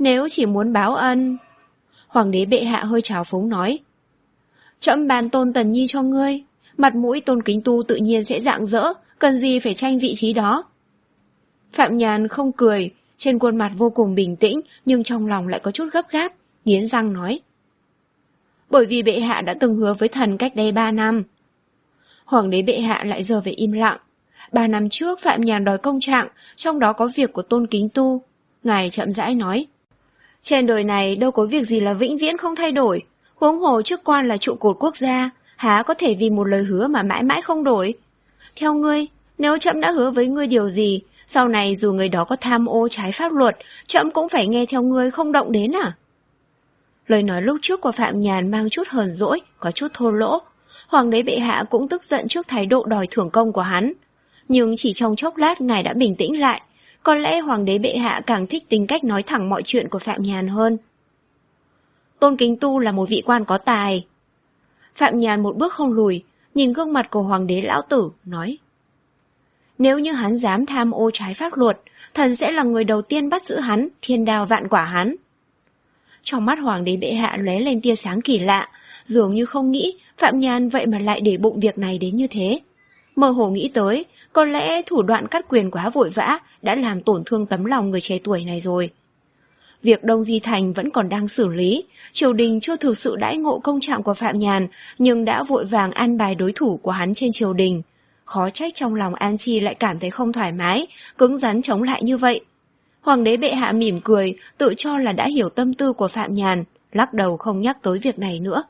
Nếu chỉ muốn báo ân... Hoàng đế bệ hạ hơi trào phúng nói. Trẫm ban Tôn Tần Nhi cho ngươi, mặt mũi Tôn Kính Tu tự nhiên sẽ rạng rỡ, cần gì phải tranh vị trí đó. Phạm Nhàn không cười, trên khuôn mặt vô cùng bình tĩnh, nhưng trong lòng lại có chút gấp gáp, nghiến răng nói. Bởi vì bệ hạ đã từng hứa với thần cách đây ba năm. Hoàng đế bệ hạ lại giờ phải im lặng. Ba năm trước Phạm Nhàn đòi công trạng, trong đó có việc của Tôn Kính Tu. Ngài chậm rãi nói. Trên đời này đâu có việc gì là vĩnh viễn không thay đổi. Huống hồ chức quan là trụ cột quốc gia, há có thể vì một lời hứa mà mãi mãi không đổi. Theo ngươi, nếu trẫm đã hứa với ngươi điều gì, sau này dù người đó có tham ô trái pháp luật, trẫm cũng phải nghe theo ngươi không động đến à? Lời nói lúc trước của Phạm Nhàn mang chút hờn dỗi, có chút thô lỗ. Hoàng đế bệ hạ cũng tức giận trước thái độ đòi thưởng công của hắn. Nhưng chỉ trong chốc lát ngài đã bình tĩnh lại. Có lẽ Hoàng đế bệ hạ càng thích tính cách nói thẳng mọi chuyện của Phạm Nhàn hơn. Tôn Kính Tu là một vị quan có tài. Phạm Nhàn một bước không lùi, nhìn gương mặt của Hoàng đế lão tử, nói. Nếu như hắn dám tham ô trái pháp luật, thần sẽ là người đầu tiên bắt giữ hắn, thiên đao vạn quả hắn. Trong mắt Hoàng đế bệ hạ lóe lên tia sáng kỳ lạ, dường như không nghĩ Phạm Nhàn vậy mà lại để bụng việc này đến như thế. Mơ hồ nghĩ tới, có lẽ thủ đoạn cắt quyền quá vội vã đã làm tổn thương tấm lòng người trẻ tuổi này rồi. Việc Đông Di Thành vẫn còn đang xử lý, triều đình chưa thực sự đãi ngộ công trạng của Phạm Nhàn, nhưng đã vội vàng an bài đối thủ của hắn trên triều đình. Khó trách trong lòng An Chi lại cảm thấy không thoải mái, cứng rắn chống lại như vậy. Hoàng đế bệ hạ mỉm cười, tự cho là đã hiểu tâm tư của Phạm Nhàn, lắc đầu không nhắc tới việc này nữa.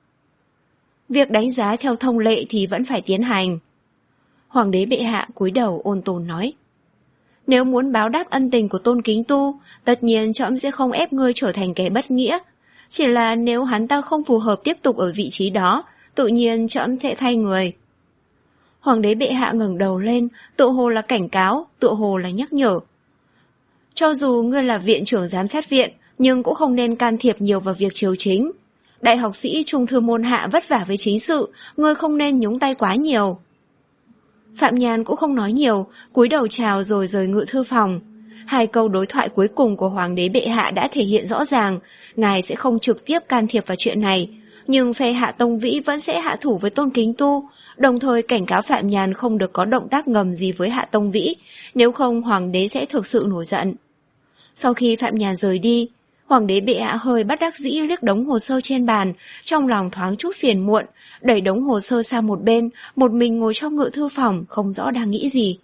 Việc đánh giá theo thông lệ thì vẫn phải tiến hành. Hoàng đế bệ hạ cúi đầu ôn tồn nói. Nếu muốn báo đáp ân tình của Tôn Kính Tu, tất nhiên trẫm sẽ không ép ngươi trở thành kẻ bất nghĩa. Chỉ là nếu hắn ta không phù hợp tiếp tục ở vị trí đó, tự nhiên trẫm sẽ thay người. Hoàng đế bệ hạ ngẩng đầu lên, tựa hồ là cảnh cáo, tựa hồ là nhắc nhở. Cho dù ngươi là viện trưởng giám sát viện, nhưng cũng không nên can thiệp nhiều vào việc triều chính. Đại học sĩ trung thư môn hạ vất vả với chính sự, ngươi không nên nhúng tay quá nhiều. Phạm Nhàn cũng không nói nhiều, cúi đầu chào rồi rời ngự thư phòng. Hai câu đối thoại cuối cùng của Hoàng đế bệ hạ đã thể hiện rõ ràng, ngài sẽ không trực tiếp can thiệp vào chuyện này, nhưng phe Hạ Tông Vĩ vẫn sẽ hạ thủ với Tôn Kính Tu, đồng thời cảnh cáo Phạm Nhàn không được có động tác ngầm gì với Hạ Tông Vĩ, nếu không Hoàng đế sẽ thực sự nổi giận. Sau khi Phạm Nhàn rời đi, Hoàng đế bệ hạ hơi bất đắc dĩ liếc đống hồ sơ trên bàn, trong lòng thoáng chút phiền muộn, đẩy đống hồ sơ sang một bên, một mình ngồi trong ngự thư phòng, không rõ đang nghĩ gì.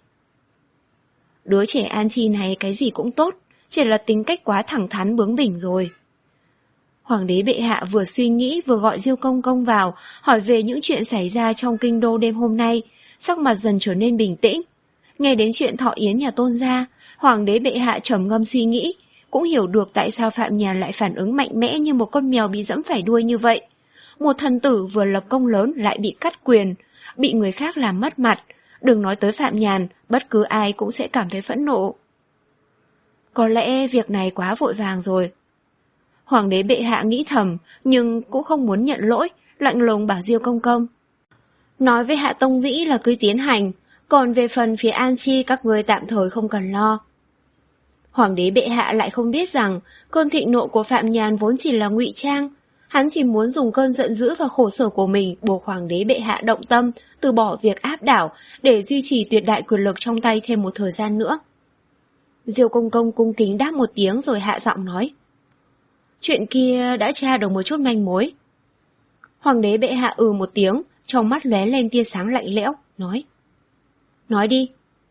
Đứa trẻ An Chi này cái gì cũng tốt, chỉ là tính cách quá thẳng thắn bướng bỉnh rồi. Hoàng đế bệ hạ vừa suy nghĩ vừa gọi Diêu Công Công vào, hỏi về những chuyện xảy ra trong kinh đô đêm hôm nay, sắc mặt dần trở nên bình tĩnh. Nghe đến chuyện thọ yến nhà Tôn gia, Hoàng đế bệ hạ trầm ngâm suy nghĩ, cũng hiểu được tại sao Phạm Nhàn lại phản ứng mạnh mẽ như một con mèo bị dẫm phải đuôi như vậy. Một thần tử vừa lập công lớn lại bị cắt quyền, bị người khác làm mất mặt, đừng nói tới Phạm Nhàn, bất cứ ai cũng sẽ cảm thấy phẫn nộ. Có lẽ việc này quá vội vàng rồi. Hoàng đế bệ hạ nghĩ thầm, nhưng cũng không muốn nhận lỗi, lạnh lùng bảo Diêu Công Công. Nói với Hạ Tông Vĩ là cứ tiến hành, còn về phần phía An Chi các người tạm thời không cần lo. Hoàng đế bệ hạ lại không biết rằng cơn thịnh nộ của Phạm Nhàn vốn chỉ là ngụy trang. Hắn chỉ muốn dùng cơn giận dữ và khổ sở của mình buộc Hoàng đế bệ hạ động tâm, từ bỏ việc áp đảo để duy trì tuyệt đại quyền lực trong tay thêm một thời gian nữa. Diêu Công Công cung kính đáp một tiếng rồi hạ giọng nói. Chuyện kia đã tra được một chút manh mối. Hoàng đế bệ hạ ừ một tiếng, trong mắt lóe lên tia sáng lạnh lẽo, nói. Nói đi.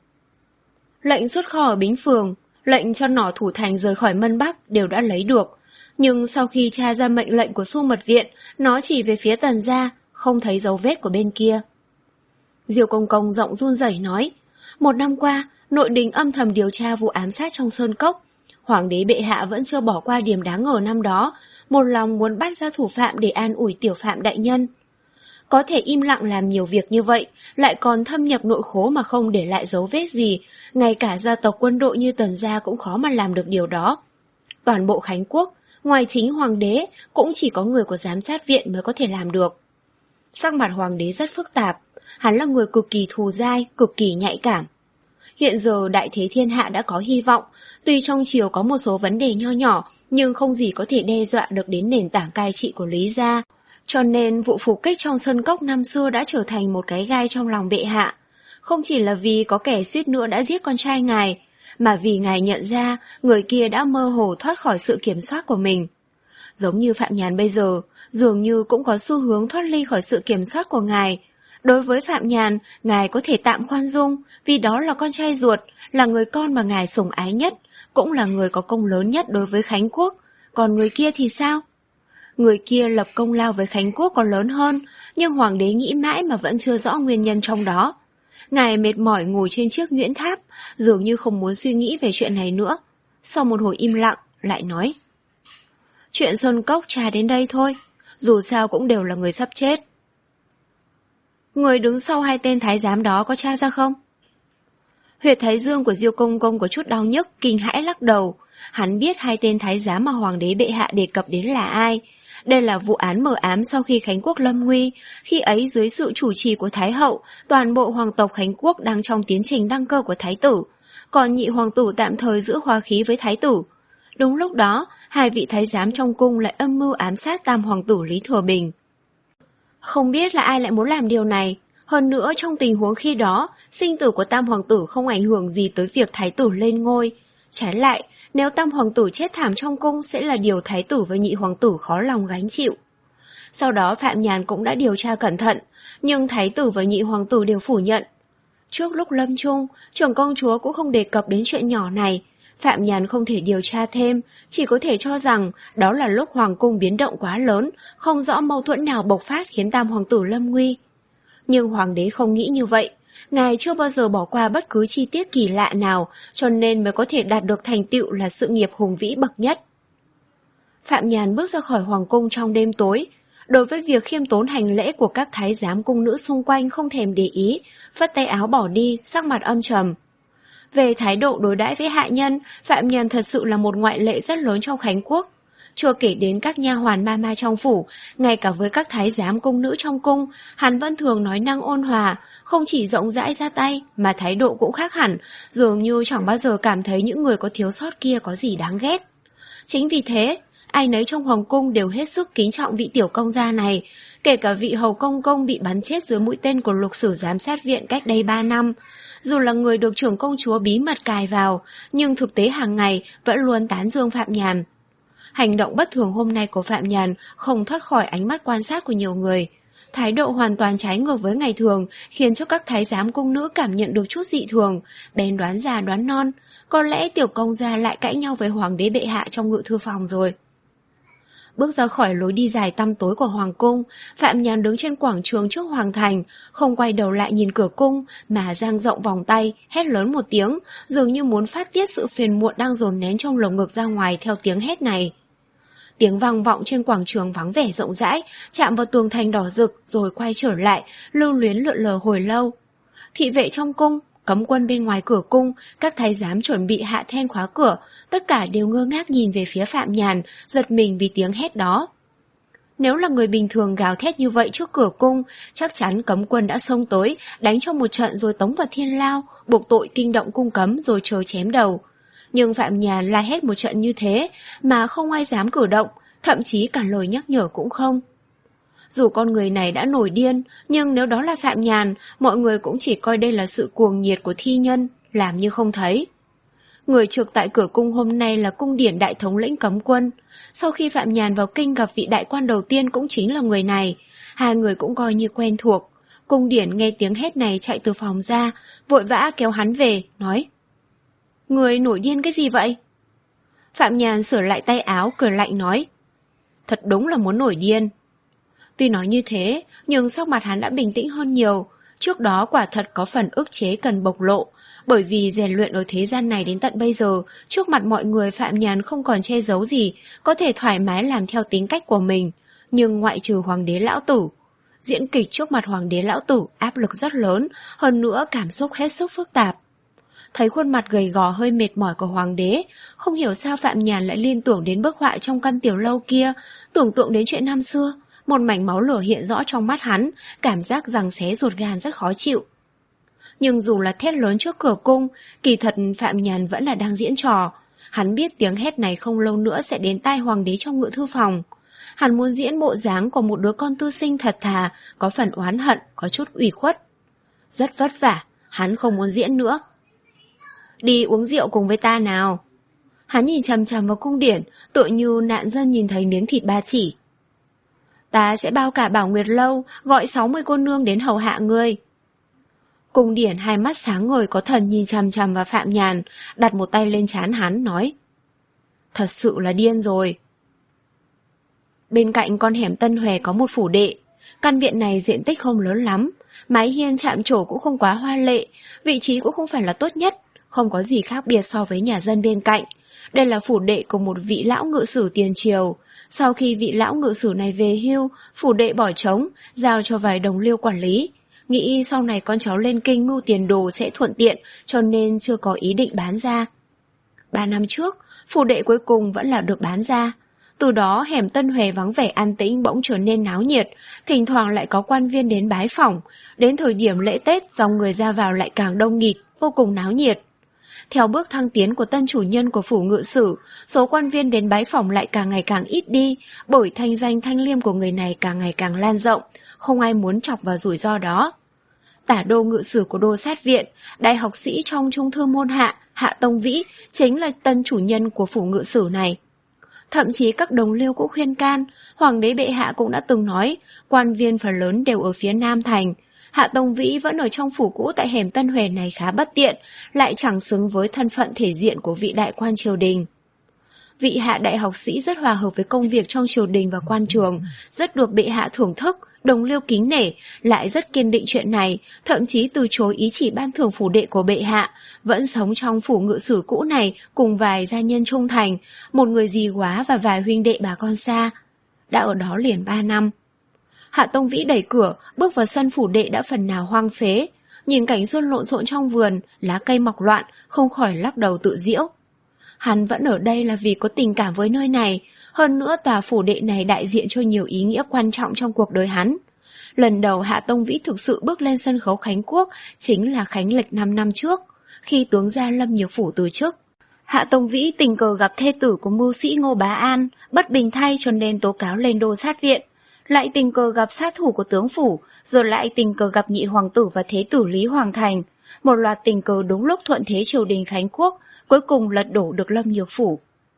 Lệnh xuất kho ở Bính Phường, lệnh cho nỏ thủ thành rời khỏi Mân Bắc đều đã lấy được. Nhưng sau khi tra ra mệnh lệnh của Xu Mật Viện, nó chỉ về phía Tần gia, không thấy dấu vết của bên kia. Diêu Công Công giọng run rẩy nói. Một năm qua, nội đình âm thầm điều tra vụ ám sát trong Sơn Cốc. Hoàng đế bệ hạ vẫn chưa bỏ qua điểm đáng ngờ năm đó, một lòng muốn bắt ra thủ phạm để an ủi tiểu phạm đại nhân. Có thể im lặng làm nhiều việc như vậy, lại còn thâm nhập nội khố mà không để lại dấu vết gì, ngay cả gia tộc quân đội như Tần gia cũng khó mà làm được điều đó. Toàn bộ Khánh Quốc, ngoài chính hoàng đế, cũng chỉ có người của giám sát viện mới có thể làm được. Sắc mặt hoàng đế rất phức tạp, hắn là người cực kỳ thù dai, cực kỳ nhạy cảm. Hiện giờ đại thế thiên hạ đã có hy vọng, tuy trong triều có một số vấn đề nho nhỏ, nhưng không gì có thể đe dọa được đến nền tảng cai trị của Lý gia. Cho nên vụ phục kích trong sân cốc năm xưa đã trở thành một cái gai trong lòng bệ hạ. Không chỉ là vì có kẻ suýt nữa đã giết con trai ngài, mà vì ngài nhận ra người kia đã mơ hồ thoát khỏi sự kiểm soát của mình. Giống như Phạm Nhàn bây giờ, dường như cũng có xu hướng thoát ly khỏi sự kiểm soát của ngài. Đối với Phạm Nhàn, ngài có thể tạm khoan dung, vì đó là con trai ruột, là người con mà ngài sủng ái nhất, cũng là người có công lớn nhất đối với Khánh Quốc. Còn người kia thì sao? Người kia lập công lao với Khánh Quốc còn lớn hơn, nhưng hoàng đế nghĩ mãi mà vẫn chưa rõ nguyên nhân trong đó. Ngài mệt mỏi ngồi trên chiếc nhuyễn tháp, dường như không muốn suy nghĩ về chuyện này nữa. Sau một hồi im lặng, lại nói: chuyện Sơn Cốc tra đến đây thôi, dù sao cũng đều là người sắp chết. Người đứng sau hai tên thái giám đó có tra ra không? Huyệt thái dương của Diêu Công Công có chút đau nhức, kinh hãi lắc đầu. Hắn biết hai tên thái giám mà hoàng đế bệ hạ đề cập đến là ai. Đây là vụ án mờ ám sau khi Khánh Quốc lâm nguy. Khi ấy dưới sự chủ trì của Thái hậu, toàn bộ hoàng tộc Khánh Quốc đang trong tiến trình đăng cơ của Thái tử. Còn nhị hoàng tử tạm thời giữ hòa khí với Thái tử. Đúng lúc đó, hai vị thái giám trong cung lại âm mưu ám sát tam hoàng tử Lý Thừa Bình. Không biết là ai lại muốn làm điều này. Hơn nữa trong tình huống khi đó, sinh tử của tam hoàng tử không ảnh hưởng gì tới việc Thái tử lên ngôi. Trái lại, nếu tam hoàng tử chết thảm trong cung sẽ là điều Thái tử và nhị hoàng tử khó lòng gánh chịu. Sau đó Phạm Nhàn cũng đã điều tra cẩn thận, nhưng Thái tử và nhị hoàng tử đều phủ nhận. Trước lúc lâm chung, trưởng công chúa cũng không đề cập đến chuyện nhỏ này. Phạm Nhàn không thể điều tra thêm, chỉ có thể cho rằng đó là lúc hoàng cung biến động quá lớn, không rõ mâu thuẫn nào bộc phát khiến tam hoàng tử lâm nguy. Nhưng hoàng đế không nghĩ như vậy. Ngài chưa bao giờ bỏ qua bất cứ chi tiết kỳ lạ nào, cho nên mới có thể đạt được thành tựu là sự nghiệp hùng vĩ bậc nhất. Phạm Nhàn bước ra khỏi hoàng cung trong đêm tối. Đối với việc khiêm tốn hành lễ của các thái giám cung nữ xung quanh không thèm để ý, phất tay áo bỏ đi, sắc mặt âm trầm. Về thái độ đối đãi với hạ nhân, Phạm Nhàn thật sự là một ngoại lệ rất lớn trong Khánh Quốc. Chưa kể đến các nha hoàn ma ma trong phủ, ngay cả với các thái giám cung nữ trong cung, hắn vẫn thường nói năng ôn hòa, không chỉ rộng rãi ra tay, mà thái độ cũng khác hẳn, dường như chẳng bao giờ cảm thấy những người có thiếu sót kia có gì đáng ghét. Chính vì thế, ai nấy trong hoàng cung đều hết sức kính trọng vị tiểu công gia này, kể cả vị hầu công công bị bắn chết dưới mũi tên của Lục Sử giám sát viện cách đây ba năm. Dù là người được trưởng công chúa bí mật cài vào, nhưng thực tế hàng ngày vẫn luôn tán dương Phạm Nhàn. Hành động bất thường hôm nay của Phạm Nhàn không thoát khỏi ánh mắt quan sát của nhiều người. Thái độ hoàn toàn trái ngược với ngày thường khiến cho các thái giám cung nữ cảm nhận được chút dị thường, bèn đoán già đoán non, có lẽ tiểu công gia lại cãi nhau với hoàng đế bệ hạ trong ngự thư phòng rồi. Bước ra khỏi lối đi dài tăm tối của hoàng cung, Phạm Nhàn đứng trên quảng trường trước hoàng thành, không quay đầu lại nhìn cửa cung mà dang rộng vòng tay, hét lớn một tiếng, dường như muốn phát tiết sự phiền muộn đang dồn nén trong lồng ngực ra ngoài theo tiếng hét này. Tiếng vang vọng trên quảng trường vắng vẻ rộng rãi, chạm vào tường thành đỏ rực rồi quay trở lại, lưu luyến lượn lờ hồi lâu. Thị vệ trong cung, cấm quân bên ngoài cửa cung, các thái giám chuẩn bị hạ then khóa cửa, tất cả đều ngơ ngác nhìn về phía Phạm Nhàn, giật mình vì tiếng hét đó. Nếu là người bình thường gào thét như vậy trước cửa cung, chắc chắn cấm quân đã xông tới, đánh cho một trận rồi tống vào thiên lao, buộc tội kinh động cung cấm rồi trời chém đầu. Nhưng Phạm Nhàn la hét một trận như thế mà không ai dám cử động, thậm chí cả lời nhắc nhở cũng không. Dù con người này đã nổi điên, nhưng nếu đó là Phạm Nhàn, mọi người cũng chỉ coi đây là sự cuồng nhiệt của thi nhân, làm như không thấy. Người trực tại cửa cung hôm nay là cung điển đại thống lĩnh cấm quân. Sau khi Phạm Nhàn vào kinh gặp vị đại quan đầu tiên cũng chính là người này, hai người cũng coi như quen thuộc. Cung điển nghe tiếng hét này chạy từ phòng ra, vội vã kéo hắn về, nói: Người nổi điên cái gì vậy? Phạm Nhàn sửa lại tay áo, cười lạnh nói: Thật đúng là muốn nổi điên. Tuy nói như thế, nhưng sắc mặt hắn đã bình tĩnh hơn nhiều. Trước đó quả thật có phần ức chế cần bộc lộ, bởi vì rèn luyện ở thế gian này đến tận bây giờ, trước mặt mọi người Phạm Nhàn không còn che giấu gì, có thể thoải mái làm theo tính cách của mình. Nhưng ngoại trừ hoàng đế lão tử, diễn kịch trước mặt hoàng đế lão tử áp lực rất lớn, hơn nữa cảm xúc hết sức phức tạp. Thấy khuôn mặt gầy gò hơi mệt mỏi của hoàng đế, không hiểu sao Phạm Nhàn lại liên tưởng đến bức họa trong căn tiểu lâu kia, tưởng tượng đến chuyện năm xưa. Một mảnh máu lửa hiện rõ trong mắt hắn, cảm giác giằng xé ruột gan rất khó chịu. Nhưng dù là thét lớn trước cửa cung, kỳ thật Phạm Nhàn vẫn là đang diễn trò. Hắn biết tiếng hét này không lâu nữa sẽ đến tai hoàng đế trong ngự thư phòng. Hắn muốn diễn bộ dáng của một đứa con tư sinh thật thà, có phần oán hận, có chút ủy khuất. Rất vất vả, hắn không muốn diễn nữa. Đi uống rượu cùng với ta nào. Hắn nhìn chằm chằm vào cung điển, tựa như nạn dân nhìn thấy miếng thịt ba chỉ. Ta sẽ bao cả Bảo Nguyệt Lâu, gọi sáu mươi cô nương đến hầu hạ ngươi. Cung điển hai mắt sáng ngời có thần nhìn chằm chằm vào Phạm Nhàn, đặt một tay lên trán hắn, nói. Thật sự là điên rồi. Bên cạnh con hẻm Tân Hòe có một phủ đệ. Căn viện này diện tích không lớn lắm, mái hiên chạm trổ cũng không quá hoa lệ, vị trí cũng không phải là tốt nhất, không có gì khác biệt so với nhà dân bên cạnh. Đây là phủ đệ của một vị lão ngự sử tiền triều. Sau khi vị lão ngự sử này về hưu, phủ đệ bỏ trống, giao cho vài đồng liêu quản lý. Nghĩ sau này con cháu lên kinh mưu tiền đồ sẽ thuận tiện, cho nên chưa có ý định bán ra. Ba năm trước, phủ đệ cuối cùng vẫn là được bán ra. Từ đó hẻm Tân Hòe vắng vẻ an tĩnh bỗng trở nên náo nhiệt, thỉnh thoảng lại có quan viên đến bái phỏng. Đến thời điểm lễ Tết, dòng người ra vào lại càng đông nghịt, vô cùng náo nhiệt. Theo bước thăng tiến của tân chủ nhân của phủ ngự sử, số quan viên đến bái phỏng lại càng ngày càng ít đi, bởi thanh danh thanh liêm của người này càng ngày càng lan rộng, không ai muốn chọc vào rủi ro đó. Tả đô ngự sử của đô sát viện, đại học sĩ trong trung thư môn hạ, Hạ Tông Vĩ, chính là tân chủ nhân của phủ ngự sử này. Thậm chí các đồng liêu cũng khuyên can, hoàng đế bệ hạ cũng đã từng nói, quan viên phần lớn đều ở phía Nam Thành. Hạ Tông Vĩ vẫn ở trong phủ cũ tại hẻm Tân Hòe này khá bất tiện, lại chẳng xứng với thân phận thể diện của vị đại quan triều đình. Vị hạ đại học sĩ rất hòa hợp với công việc trong triều đình và quan trường, rất được bệ hạ thưởng thức, đồng liêu kính nể, lại rất kiên định chuyện này, thậm chí từ chối ý chỉ ban thưởng phủ đệ của bệ hạ, vẫn sống trong phủ ngự sử cũ này cùng vài gia nhân trung thành, một người dì góa và vài huynh đệ bà con xa. Đã ở đó liền ba năm. Hạ Tông Vĩ đẩy cửa, bước vào sân phủ đệ đã phần nào hoang phế. Nhìn cảnh xuân lộn xộn trong vườn, lá cây mọc loạn, không khỏi lắc đầu tự giễu. Hắn vẫn ở đây là vì có tình cảm với nơi này, hơn nữa tòa phủ đệ này đại diện cho nhiều ý nghĩa quan trọng trong cuộc đời hắn. Lần đầu Hạ Tông Vĩ thực sự bước lên sân khấu Khánh Quốc chính là khánh lịch năm năm trước, khi tướng gia Lâm Nhược Phủ từ chức. Hạ Tông Vĩ tình cờ gặp thê tử của mưu sĩ Ngô Bá An, bất bình thay cho nên tố cáo lên đô sát viện. Lại tình cờ gặp sát thủ của tướng phủ, rồi lại tình cờ gặp nhị hoàng tử và thế tử Lý Hoàng Thành. Một loạt tình cờ đúng lúc thuận thế triều đình Khánh Quốc, cuối cùng lật đổ được Lâm Nhược Phủ.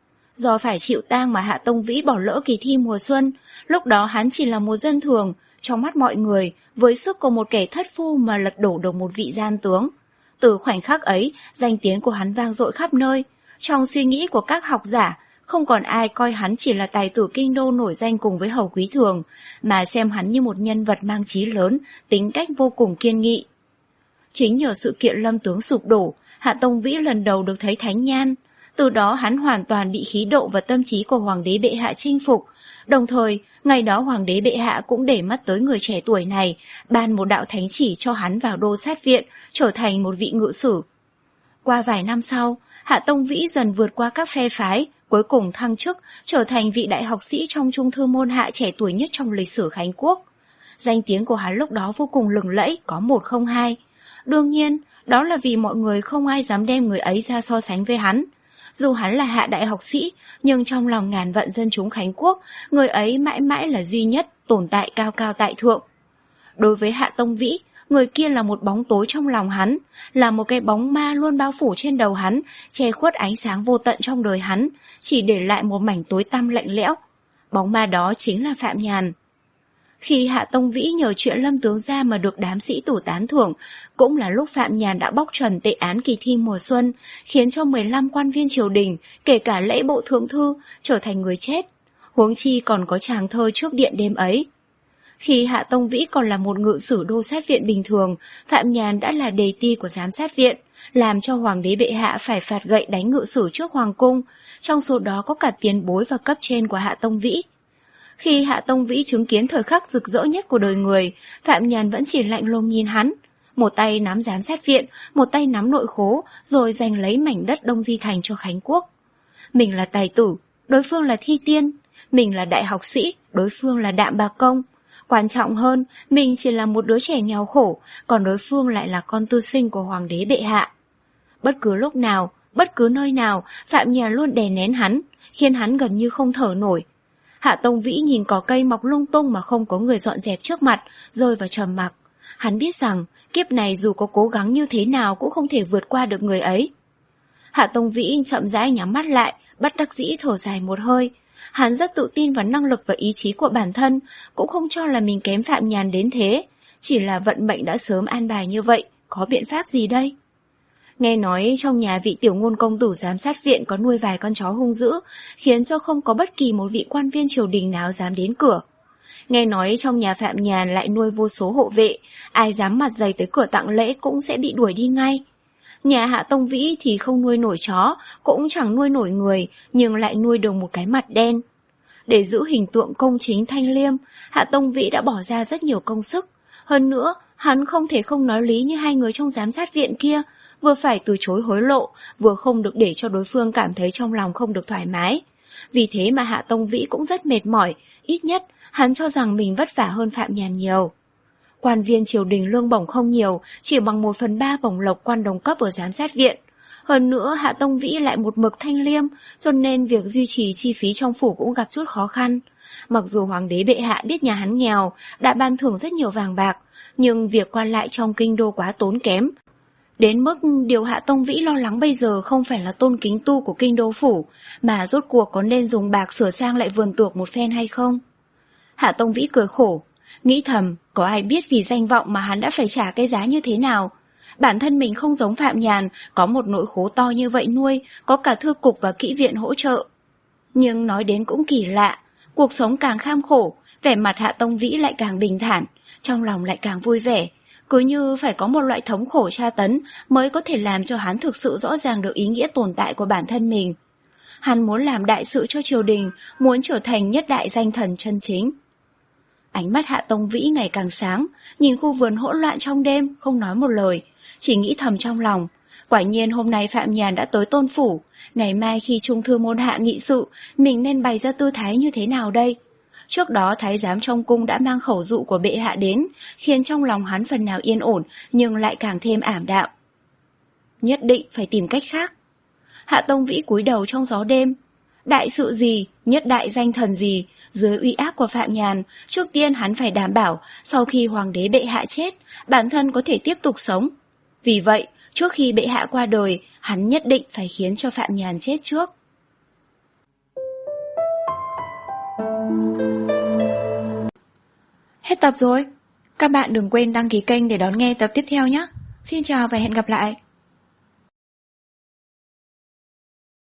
Do phải chịu tang mà Hạ Tông Vĩ bỏ lỡ kỳ thi mùa xuân, lúc đó hắn chỉ là một dân thường, trong mắt mọi người, với sức của một kẻ thất phu mà lật đổ được một vị gian tướng. Từ khoảnh khắc ấy, danh tiếng của hắn vang dội khắp nơi. Trong suy nghĩ của các học giả, không còn ai coi hắn chỉ là tài tử kinh đô nổi danh cùng với Hầu Quý Thường, mà xem hắn như một nhân vật mang chí lớn, tính cách vô cùng kiên nghị. Chính nhờ sự kiện Lâm tướng sụp đổ, Hạ Tông Vĩ lần đầu được thấy thánh nhan. Từ đó hắn hoàn toàn bị khí độ và tâm trí của hoàng đế bệ hạ chinh phục. Đồng thời, ngày đó hoàng đế bệ hạ cũng để mắt tới người trẻ tuổi này, ban một đạo thánh chỉ cho hắn vào đô sát viện, trở thành một vị ngự sử. Qua vài năm sau, Hạ Tông Vĩ dần vượt qua các phe phái, cuối cùng thăng chức, trở thành vị đại học sĩ trong trung thư môn hạ trẻ tuổi nhất trong lịch sử Khánh Quốc. Danh tiếng của hắn lúc đó vô cùng lừng lẫy, có một không hai. Đương nhiên, đó là vì mọi người không ai dám đem người ấy ra so sánh với hắn. Dù hắn là hạ đại học sĩ, nhưng trong lòng ngàn vạn dân chúng Khánh Quốc, người ấy mãi mãi là duy nhất, tồn tại cao cao tại thượng. Đối với Hạ Tông Vĩ, người kia là một bóng tối trong lòng hắn, là một cái bóng ma luôn bao phủ trên đầu hắn, che khuất ánh sáng vô tận trong đời hắn, chỉ để lại một mảnh tối tăm lạnh lẽo. Bóng ma đó chính là Phạm Nhàn. Khi Hạ Tông Vĩ nhờ chuyện Lâm tướng gia mà được đám sĩ tử tán thưởng, cũng là lúc Phạm Nhàn đã bóc trần tệ án kỳ thi mùa xuân, khiến cho mười lăm quan viên triều đình, kể cả lễ bộ thượng thư, trở thành người chết. Huống chi còn có tràng thơ trước điện đêm ấy. Khi Hạ Tông Vĩ còn là một ngự sử đô sát viện bình thường, Phạm Nhàn đã là đề ti của giám sát viện, làm cho hoàng đế bệ hạ phải phạt gậy đánh ngự sử trước hoàng cung, trong số đó có cả tiền bối và cấp trên của Hạ Tông Vĩ. Khi Hạ Tông Vĩ chứng kiến thời khắc rực rỡ nhất của đời người, Phạm Nhàn vẫn chỉ lạnh lùng nhìn hắn, một tay nắm giám sát viện, một tay nắm nội khố, rồi giành lấy mảnh đất Đông Di Thành cho Khánh Quốc. Mình là tài tử, đối phương là thi tiên, mình là đại học sĩ, đối phương là đạm bạc công. Quan trọng hơn, mình chỉ là một đứa trẻ nghèo khổ, còn đối phương lại là con tư sinh của hoàng đế bệ hạ. Bất cứ lúc nào, bất cứ nơi nào, Phạm Nhàn luôn đè nén hắn, khiến hắn gần như không thở nổi. Hạ Tông Vĩ nhìn cỏ cây mọc lung tung mà không có người dọn dẹp trước mặt, rơi vào trầm mặc. Hắn biết rằng, kiếp này dù có cố gắng như thế nào cũng không thể vượt qua được người ấy. Hạ Tông Vĩ chậm rãi nhắm mắt lại, bất đắc dĩ thở dài một hơi. Hắn rất tự tin vào năng lực và ý chí của bản thân, cũng không cho là mình kém Phạm Nhàn đến thế. Chỉ là vận mệnh đã sớm an bài như vậy, có biện pháp gì đây? Nghe nói trong nhà vị tiểu ngôn công tử giám sát viện có nuôi vài con chó hung dữ, khiến cho không có bất kỳ một vị quan viên triều đình nào dám đến cửa. Nghe nói trong nhà Phạm Nhàn lại nuôi vô số hộ vệ, ai dám mặt dày tới cửa tặng lễ cũng sẽ bị đuổi đi ngay. Nhà Hạ Tông Vĩ thì không nuôi nổi chó, cũng chẳng nuôi nổi người, nhưng lại nuôi được một cái mặt đen. Để giữ hình tượng công chính thanh liêm, Hạ Tông Vĩ đã bỏ ra rất nhiều công sức. Hơn nữa, hắn không thể không nói lý như hai người trong giám sát viện kia, vừa phải từ chối hối lộ, vừa không được để cho đối phương cảm thấy trong lòng không được thoải mái. Vì thế mà Hạ Tông Vĩ cũng rất mệt mỏi, ít nhất hắn cho rằng mình vất vả hơn Phạm Nhàn nhiều. Quan viên triều đình lương bổng không nhiều, chỉ bằng một phần ba bổng lộc quan đồng cấp ở giám sát viện. Hơn nữa Hạ Tông Vĩ lại một mực thanh liêm, cho nên việc duy trì chi phí trong phủ cũng gặp chút khó khăn. Mặc dù hoàng đế bệ hạ biết nhà hắn nghèo, đã ban thưởng rất nhiều vàng bạc, nhưng việc quan lại trong kinh đô quá tốn kém. Đến mức điều Hạ Tông Vĩ lo lắng bây giờ không phải là tôn kính tu của kinh đô phủ, mà rốt cuộc có nên dùng bạc sửa sang lại vườn tược một phen hay không? Hạ Tông Vĩ cười khổ, nghĩ thầm, có ai biết vì danh vọng mà hắn đã phải trả cái giá như thế nào. Bản thân mình không giống Phạm Nhàn, có một nội khố to như vậy nuôi, có cả thư cục và kỹ viện hỗ trợ. Nhưng nói đến cũng kỳ lạ, cuộc sống càng kham khổ, vẻ mặt Hạ Tông Vĩ lại càng bình thản, trong lòng lại càng vui vẻ. Cứ như phải có một loại thống khổ tra tấn mới có thể làm cho hắn thực sự rõ ràng được ý nghĩa tồn tại của bản thân mình. Hắn muốn làm đại sự cho triều đình, muốn trở thành nhất đại danh thần chân chính. Ánh mắt Hạ Tông Vĩ ngày càng sáng, nhìn khu vườn hỗn loạn trong đêm, không nói một lời, chỉ nghĩ thầm trong lòng. Quả nhiên hôm nay Phạm Nhàn đã tới Tôn phủ, ngày mai khi trung thư môn hạ nghị sự, mình nên bày ra tư thái như thế nào đây? Trước đó thái giám trong cung đã mang khẩu dụ của bệ hạ đến, khiến trong lòng hắn phần nào yên ổn, nhưng lại càng thêm ảm đạm. Nhất định phải tìm cách khác. Hạ Tông Vĩ cúi đầu trong gió đêm. Đại sự gì, nhất đại danh thần gì, dưới uy áp của Phạm Nhàn, trước tiên hắn phải đảm bảo sau khi hoàng đế bệ hạ chết, bản thân có thể tiếp tục sống. Vì vậy, trước khi bệ hạ qua đời, hắn nhất định phải khiến cho Phạm Nhàn chết trước. Hết tập rồi. Các bạn đừng quên đăng ký kênh để đón nghe tập tiếp theo nhé. Xin chào và hẹn gặp lại.